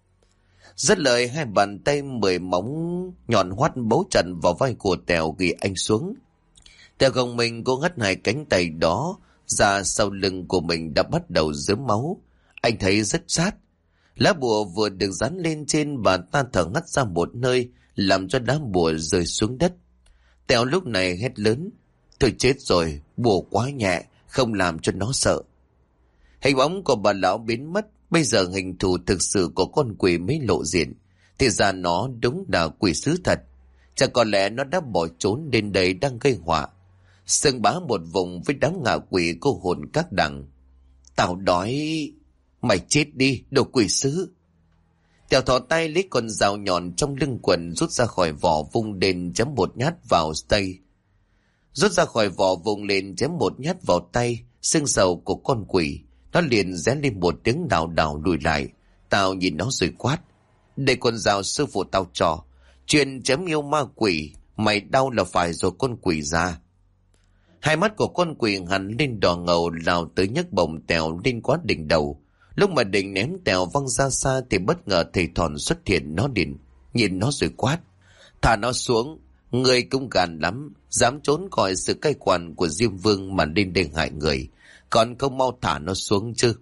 Dứt lời, hai bàn tay 10 móng nhọn hoắt bấu chặt vào vai của Tèo ghi anh xuống. Tèo gồng mình cố ngắt hai cánh tay đó ra, sau lưng của mình đã bắt đầu rớm máu. Anh thấy rất sát. Lá bùa vừa được dán lên trên, bà ta thở ngắt ra một nơi, làm cho lá bùa rơi xuống đất. Tèo lúc này hét lớn: "Tôi chết rồi, bùa quá nhẹ, không làm cho nó sợ." Hình bóng của bà lão biến mất. Bây giờ hình thù thực sự của con quỷ mới lộ diện. Thì ra nó đúng là quỷ sứ thật. Chắc có lẽ nó đã bỏ trốn đến đây đang gây họa. Sưng bá một vùng với đám ngạ quỷ cô hồn các đằng. "Tao đói." "Mày chết đi, đồ quỷ sứ." Tèo thò tay lấy con dao nhọn trong lưng quần, rút ra khỏi vỏ vung lên chém một nhát vào tay. Rút ra khỏi vỏ vùng lên chém một nhát vào tay. Xương sầu của con quỷ nó liền rẽ lên một tiếng đào đào lùi lại. Tao nhìn nó rồi quát: "Đây con dao sư phụ tao cho, chuyện chém yêu ma quỷ, mày đau là phải rồi con quỷ già." Hai mắt của con quỷ hẳn lên đỏ ngầu, lao tới nhấc bổng Tèo lên quá đỉnh đầu. Lúc mà định ném Tèo văng ra xa thì bất ngờ thầy Thòn xuất hiện. Nó điện nhìn nó rồi quát: "Thả nó xuống, người cũng gàn lắm, dám trốn khỏi sự cai quản của Diêm Vương mà lên đây hại người, còn không mau thả nó xuống chứ."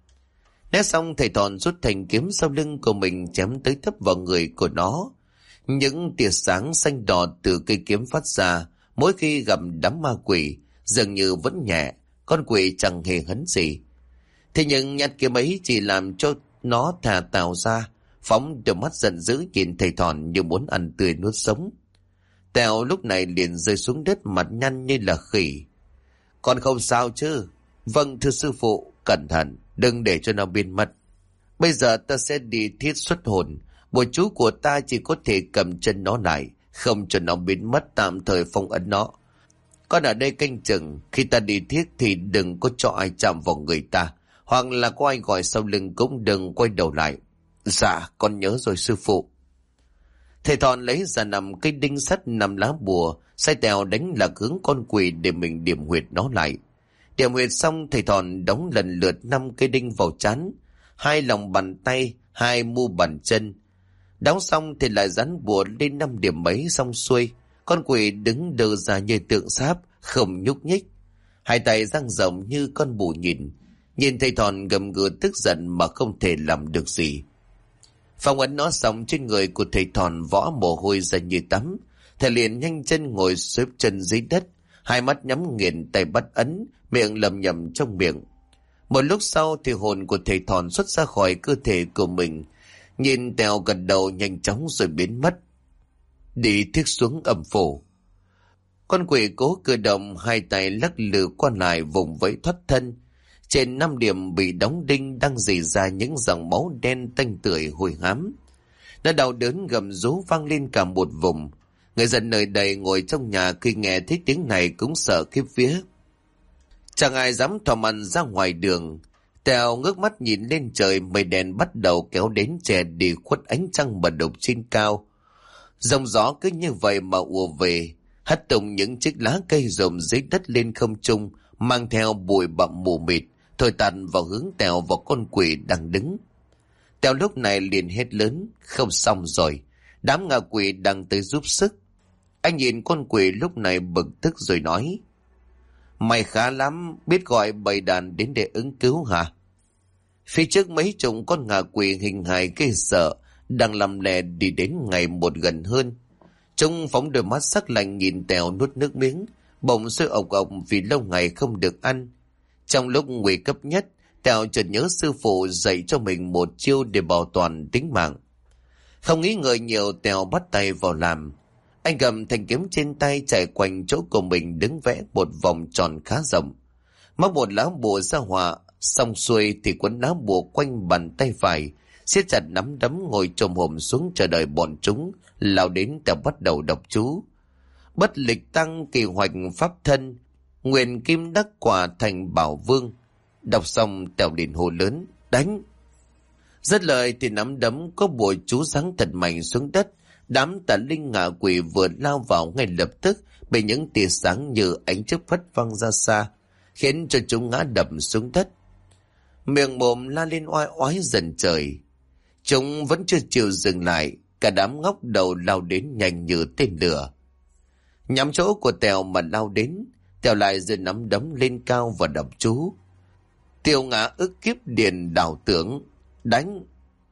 Nói xong thầy Thòn rút thanh kiếm sau lưng của mình chém tới thấp vào người của nó. Những tia sáng xanh đỏ từ cây kiếm phát ra mỗi khi gặp đám ma quỷ, dường như vẫn nhẹ. Con quỷ chẳng hề hấn gì. Thế nhưng nhát kiếm ấy chỉ làm cho nó thả Tào ra, phóng đôi mắt giận dữ nhìn thầy Thòn như muốn ăn tươi nuốt sống. Tèo lúc này liền rơi xuống đất, mặt nhăn như là khỉ. "Con không sao chứ?" "Vâng thưa sư phụ, cẩn thận, đừng để cho nó biến mất. Bây giờ ta sẽ đi thiết xuất hồn. Bùa chú của ta chỉ có thể cầm chân nó lại, không cho nó biến mất, tạm thời phong ấn nó. Con ở đây canh chừng, khi ta đi thiết thì đừng có cho ai chạm vào người ta, hoặc là có ai gọi sau lưng cũng đừng quay đầu lại." "Dạ, con nhớ rồi sư phụ." Thầy Thòn lấy ra 5 cây đinh sắt 5 lá bùa, sai Tèo đánh lạc hướng con quỷ để mình điểm huyệt nó lại. Điểm huyệt xong, thầy Thòn đóng lần lượt 5 cây đinh vào trán, 2 lòng bàn tay, 2 mu bàn chân. Đóng xong thì lại dán bùa lên 5 điểm ấy. Xong xuôi, con quỷ đứng đờ ra như tượng sáp, không nhúc nhích, hai tay dang rộng như con bù nhìn thầy Thòn gầm gừ tức giận mà không thể làm được gì. Phong ấn nó xong, trên người của thầy Thòn võ mồ hôi ra như tắm. Thầy liền nhanh chân ngồi xếp chân dưới đất, hai mắt nhắm nghiền, tay bắt ấn, miệng lầm nhầm trong miệng. Một lúc sau thì hồn của thầy Thòn xuất ra khỏi cơ thể của mình, nhìn Tèo gật đầu nhanh chóng rồi biến mất. Đi thiết xuống âm phủ. Con quỷ cố cử động, hai tay lắc lư qua lại vùng vẫy thoát thân. Trên 5 điểm bị đóng đinh đang rỉ ra những dòng máu đen tanh tưởi hôi hám. Nó đau đớn gầm rú vang lên cả một vùng. Người dân nơi đây ngồi trong nhà khi nghe thấy tiếng này cũng sợ khiếp vía. Chẳng ai dám thò mặt ra ngoài đường. Tèo ngước mắt nhìn lên trời, mây đen bắt đầu kéo đến che đi khuất ánh trăng bật đục trên cao. Dòng gió cứ như vậy mà ùa về, hất tung những chiếc lá cây rụng dưới đất lên không trung, mang theo bụi bặm mù mịt, thổi tàn vào hướng Tèo và con quỷ đang đứng. Tèo lúc này liền hét lớn: "Không xong rồi, đám ngạ quỷ đang tới giúp sức." Anh nhìn con quỷ lúc này bực tức rồi nói: "Mày khá lắm, biết gọi bầy đàn đến để ứng cứu hả?" Phía trước mấy chục con ngạ quỷ hình hài ghê sợ đang lầm lè đi đến ngày một gần hơn. Chúng phóng đôi mắt sắc lạnh nhìn Tèo nuốt nước miếng, bỗng sôi ộc ộc vì lâu ngày không được ăn. Trong lúc nguy cấp nhất, Tèo chợt nhớ sư phụ dạy cho mình một chiêu để bảo toàn tính mạng. Không nghĩ ngợi nhiều, Tèo bắt tay vào làm. Anh cầm thanh kiếm trên tay chạy quanh chỗ của mình, đứng vẽ một vòng tròn khá rộng, móc một lá bùa ra họa. Xong xuôi thì quấn lá bùa quanh bàn tay phải, siết chặt nắm đấm, ngồi chồm hổm xuống chờ đợi bọn chúng lao đến. Tèo bắt đầu đọc chú: "Bất lịch tăng kỳ hoạch pháp thân, nguyện kim đắc quả thành bảo vương." Đọc xong Tèo liền hô lớn: "Đánh!" Dứt lời thì nắm đấm có bùa chú giáng thật mạnh xuống đất. Đám tà linh ngạ quỷ vừa lao vào ngay lập tức bị những tia sáng như ánh chớp phất văng ra xa, khiến cho chúng ngã đập xuống đất, miệng mồm la lên oai oái dần trời. Chúng vẫn chưa chịu dừng lại, cả đám ngóc đầu lao đến nhanh như tên lửa, nhắm chỗ của Tèo mà lao đến. Tèo lại giơ nắm đấm lên cao và đọc chú: "Tiêu ngã ức kiếp điền đảo tưởng, đánh!"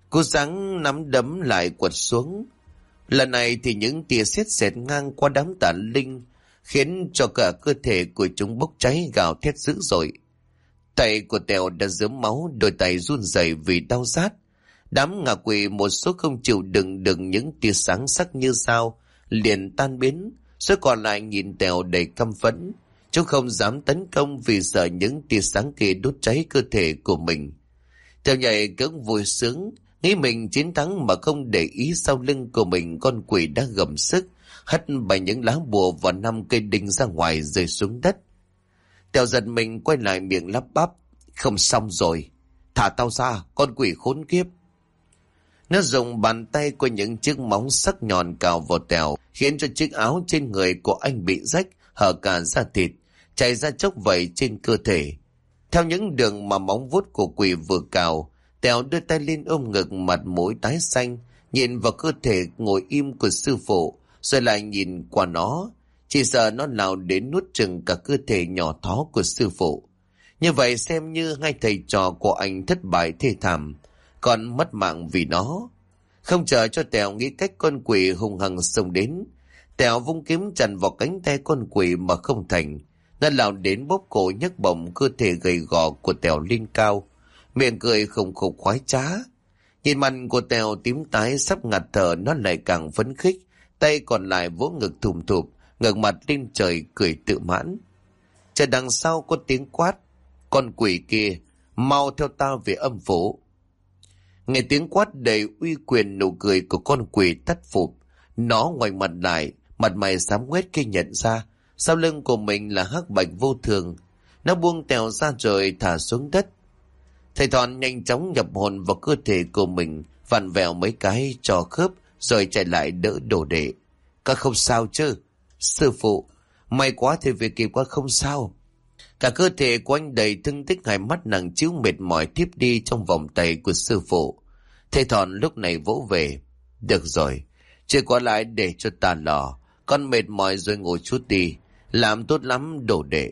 Cô giáng nắm đấm lại quật xuống. Lần này thì những tia sét xẹt ngang qua đám tà linh, khiến cho cả cơ thể của chúng bốc cháy gào thét dữ dội. Tay của Tèo đã rớm máu, đôi tay run rẩy vì đau rát. Đám ngạ quỷ một số không chịu đựng được những tia sáng sắc như sao, liền tan biến. Số còn lại nhìn Tèo đầy căm phẫn. Chúng không dám tấn công vì sợ những tia sáng kia đốt cháy cơ thể của mình. Tèo nhảy cẫng vui sướng, nghĩ mình chiến thắng mà không để ý sau lưng của mình con quỷ đã gầm sức, hất bay những lá bùa và 5 cây đinh ra ngoài rơi xuống đất. Tèo giật mình quay lại miệng lắp bắp. Không xong rồi. Thả tao ra, con quỷ khốn kiếp. Nó dùng bàn tay của những chiếc móng sắc nhọn cào vào Tèo, khiến cho chiếc áo trên người của anh bị rách, hở cả da thịt, chảy ra chốc vẩy trên cơ thể. Theo những đường mà móng vuốt của quỷ vừa cào, Tèo đưa tay lên ôm ngực, mặt mũi tái xanh, nhìn vào cơ thể ngồi im của sư phụ, rồi lại nhìn qua nó. Chỉ sợ nó lao đến nuốt chừng cả cơ thể nhỏ thó của sư phụ. Như vậy xem như hai thầy trò của anh thất bại thê thảm, còn mất mạng vì nó. Không chờ cho Tèo nghĩ cách, con quỷ hung hăng xông đến. Tèo vung kiếm chặn vào cánh tay con quỷ mà không thành. Nó lao đến bóp cổ nhấc bổng cơ thể gầy gò của Tèo lên cao, miệng cười khùng khục khoái trá. Nhìn mặt của Tèo tím tái sắp ngạt thở, nó lại càng phấn khích, tay còn lại vỗ ngực thùm thụp, ngẩng mặt lên trời cười tự mãn. Chờ đằng sau có tiếng quát: Con quỷ kia, mau theo tao về âm phủ. Nghe tiếng quát đầy uy quyền, nụ cười của con quỷ tắt phụp. Nó ngoảnh mặt lại, mặt mày xám quét khi nhận ra sau lưng của mình là Hắc Bạch Vô Thường. Nó buông Tèo ra rồi thả xuống đất. Thầy Thọn nhanh chóng nhập hồn vào cơ thể của mình, vặn vẹo mấy cái cho khớp, rồi chạy lại đỡ đồ đệ. Các không sao chứ? Sư phụ, may quá thì về kịp, quá không sao. Cả cơ thể của anh đầy thương tích, hai mắt nặng chiếu mệt mỏi thiếp đi trong vòng tay của sư phụ. Thầy Thọn lúc này vỗ về. Được rồi, chuyện qua lại để cho ta lo. Con mệt mỏi rồi ngồi chút đi. Làm tốt lắm đồ đệ.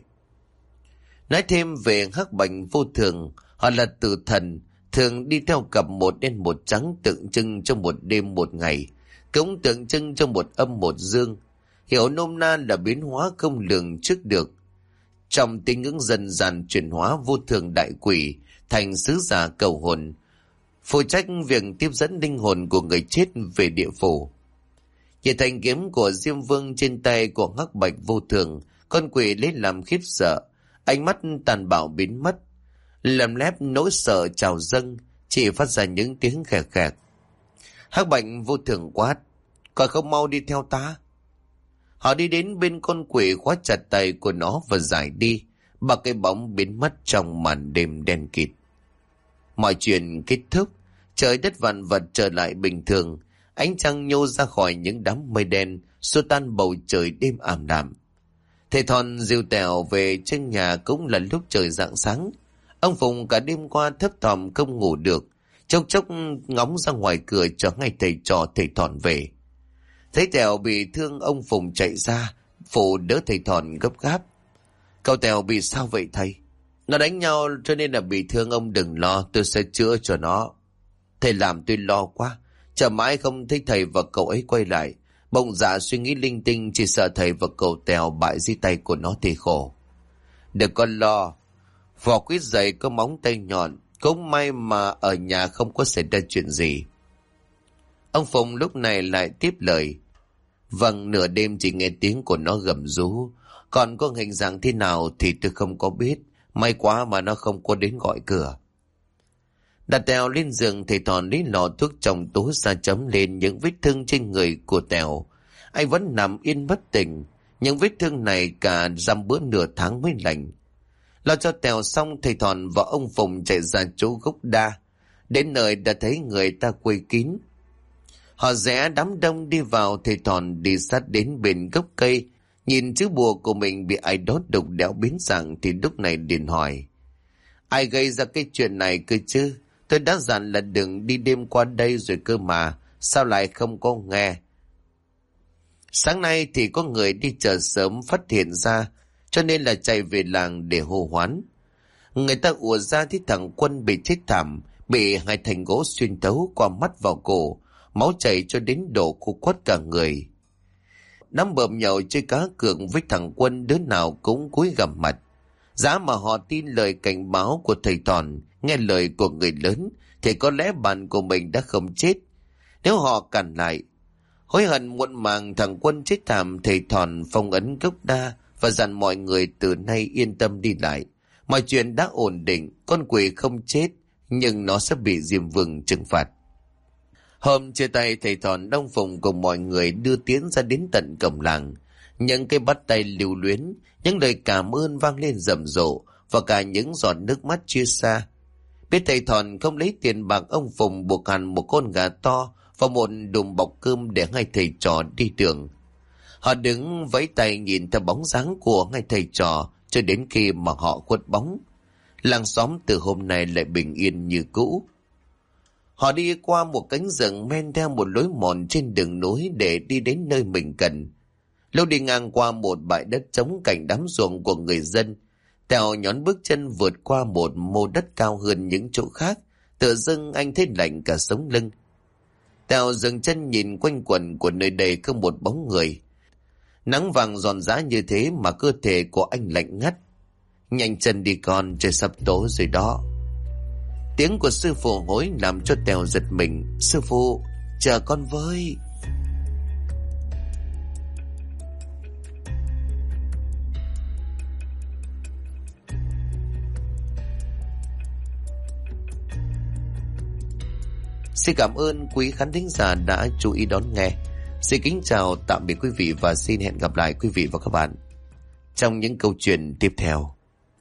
Nói thêm về Hắc Bạch Vô Thường, họ là tử thần, thường đi theo cặp một đen một trắng, tượng trưng cho một đêm một ngày, cũng tượng trưng cho một âm một dương. Hiểu nôm na là biến hóa không lường trước được. Trong tín ngưỡng dân gian chuyển hóa vô thường đại quỷ thành sứ giả cầu hồn, phụ trách việc tiếp dẫn linh hồn của người chết về địa phủ. Nhìn thanh kiếm của Diêm Vương trên tay của Hắc Bạch Vô Thường, con quỷ lấy làm khiếp sợ, ánh mắt tàn bạo biến mất, lầm lép nỗi sợ trào dâng, chỉ phát ra những tiếng khè khè. Hắc Bạch Vô Thường quát: Còn không mau đi theo ta. Họ đi đến bên con quỷ, khóa chặt tay của nó và giải đi. Ba cái bóng biến mất trong màn đêm đen kịt. Mọi chuyện kết thúc, trời đất vạn vật trở lại bình thường. Ánh trăng nhô ra khỏi những đám mây đen, xua tan bầu trời đêm ảm đạm. Thầy Thọn dìu Tèo về trên nhà cũng là lúc trời rạng sáng. Ông Phùng cả đêm qua thấp thỏm không ngủ được, chốc chốc ngóng ra ngoài cửa cho ngay thầy trò thầy Thọn về. Thấy Tèo bị thương, ông Phùng chạy ra phụ đỡ thầy Thọn gấp gáp. Cậu Tèo bị sao vậy thầy? Nó đánh nhau cho nên là bị thương, ông đừng lo, tôi sẽ chữa cho nó. Thầy làm tôi lo quá, chờ mãi không thấy thầy và cậu ấy quay lại. Bỗng dạ suy nghĩ linh tinh, chỉ sợ thầy và cậu Tèo bại dưới tay của nó thì khổ. Đừng có lo, vỏ quýt dày có móng tay nhọn, cũng may mà ở nhà không có xảy ra chuyện gì. Ông Phùng lúc này lại tiếp lời. Vâng, nửa đêm chỉ nghe tiếng của nó gầm rú, còn có hình dạng thế nào thì tôi không có biết. May quá mà nó không có đến gọi cửa. Đặt Tèo lên giường, thầy Thọn lấy lọ thuốc trong túi ra chấm lên những vết thương trên người của Tèo. Anh vẫn nằm yên bất tỉnh. Những vết thương này cả dăm bữa nửa tháng mới lành. Lo cho Tèo xong, thầy Thọn và ông Phùng chạy ra chỗ gốc đa. Đến nơi đã thấy người ta quây kín. Họ rẽ đám đông đi vào. Thầy Thọn đi sát đến bên gốc cây, nhìn chữ bùa của mình bị ai đốt đục đẽo biến dạng thì lúc này liền hỏi: Ai gây ra cái chuyện này cơ chứ? Tôi đã dặn là đừng đi đêm qua đây rồi cơ mà, sao lại không có nghe? Sáng nay thì có người đi chợ sớm phát hiện ra, cho nên là chạy về làng để hô hoán. Người ta ùa ra thấy thằng Quân bị chết thảm, bị hai thanh gỗ xuyên thấu qua mắt vào cổ, máu chảy cho đến đổ khô quắt cả người. Đám bợm nhậu chơi cá cược với thằng Quân đứa nào cũng cúi gằm mặt. Giá mà họ tin lời cảnh báo của thầy Thòn, nghe lời của người lớn, thì có lẽ bạn của mình đã không chết. Nếu họ cản lại, hối hận muộn màng, thằng Quân chết thảm. Thầy Thòn phong ấn gốc đa và dặn mọi người từ nay yên tâm đi lại. Mọi chuyện đã ổn định, con quỷ không chết, nhưng nó sẽ bị Diêm Vương trừng phạt. Hôm chia tay, thầy Thòn đông phùng cùng mọi người đưa Tiến ra đến tận cổng làng. Những cái bắt tay lưu luyến, những lời cảm ơn vang lên rầm rộ, và cả những giọt nước mắt chia xa. Biết thầy Thòn không lấy tiền bạc, ông Phùng buộc hẳn một con gà to và một đùm bọc cơm để hai thầy trò đi đường. Họ đứng vẫy tay nhìn theo bóng dáng của hai thầy trò cho đến khi mà họ khuất bóng. Làng xóm từ hôm nay lại bình yên như cũ. Họ đi qua một cánh rừng, men theo một lối mòn trên đường núi để đi đến nơi mình cần. Lâu đi ngang qua một bãi đất trống cạnh đám ruộng của người dân, Tèo nhón bước chân vượt qua một mô đất cao hơn những chỗ khác. Tự dưng anh thấy lạnh cả sống lưng. Tèo dừng chân nhìn quanh quần của nơi đây không một bóng người. Nắng vàng giòn giã như thế mà cơ thể của anh lạnh ngắt. Nhanh chân đi con, trời sắp tối rồi đó. Tiếng của sư phụ hối làm cho Tèo giật mình. Sư phụ, chờ con với. Xin cảm ơn quý khán thính giả đã chú ý đón nghe. Xin kính chào tạm biệt quý vị và xin hẹn gặp lại quý vị và các bạn trong những câu chuyện tiếp theo.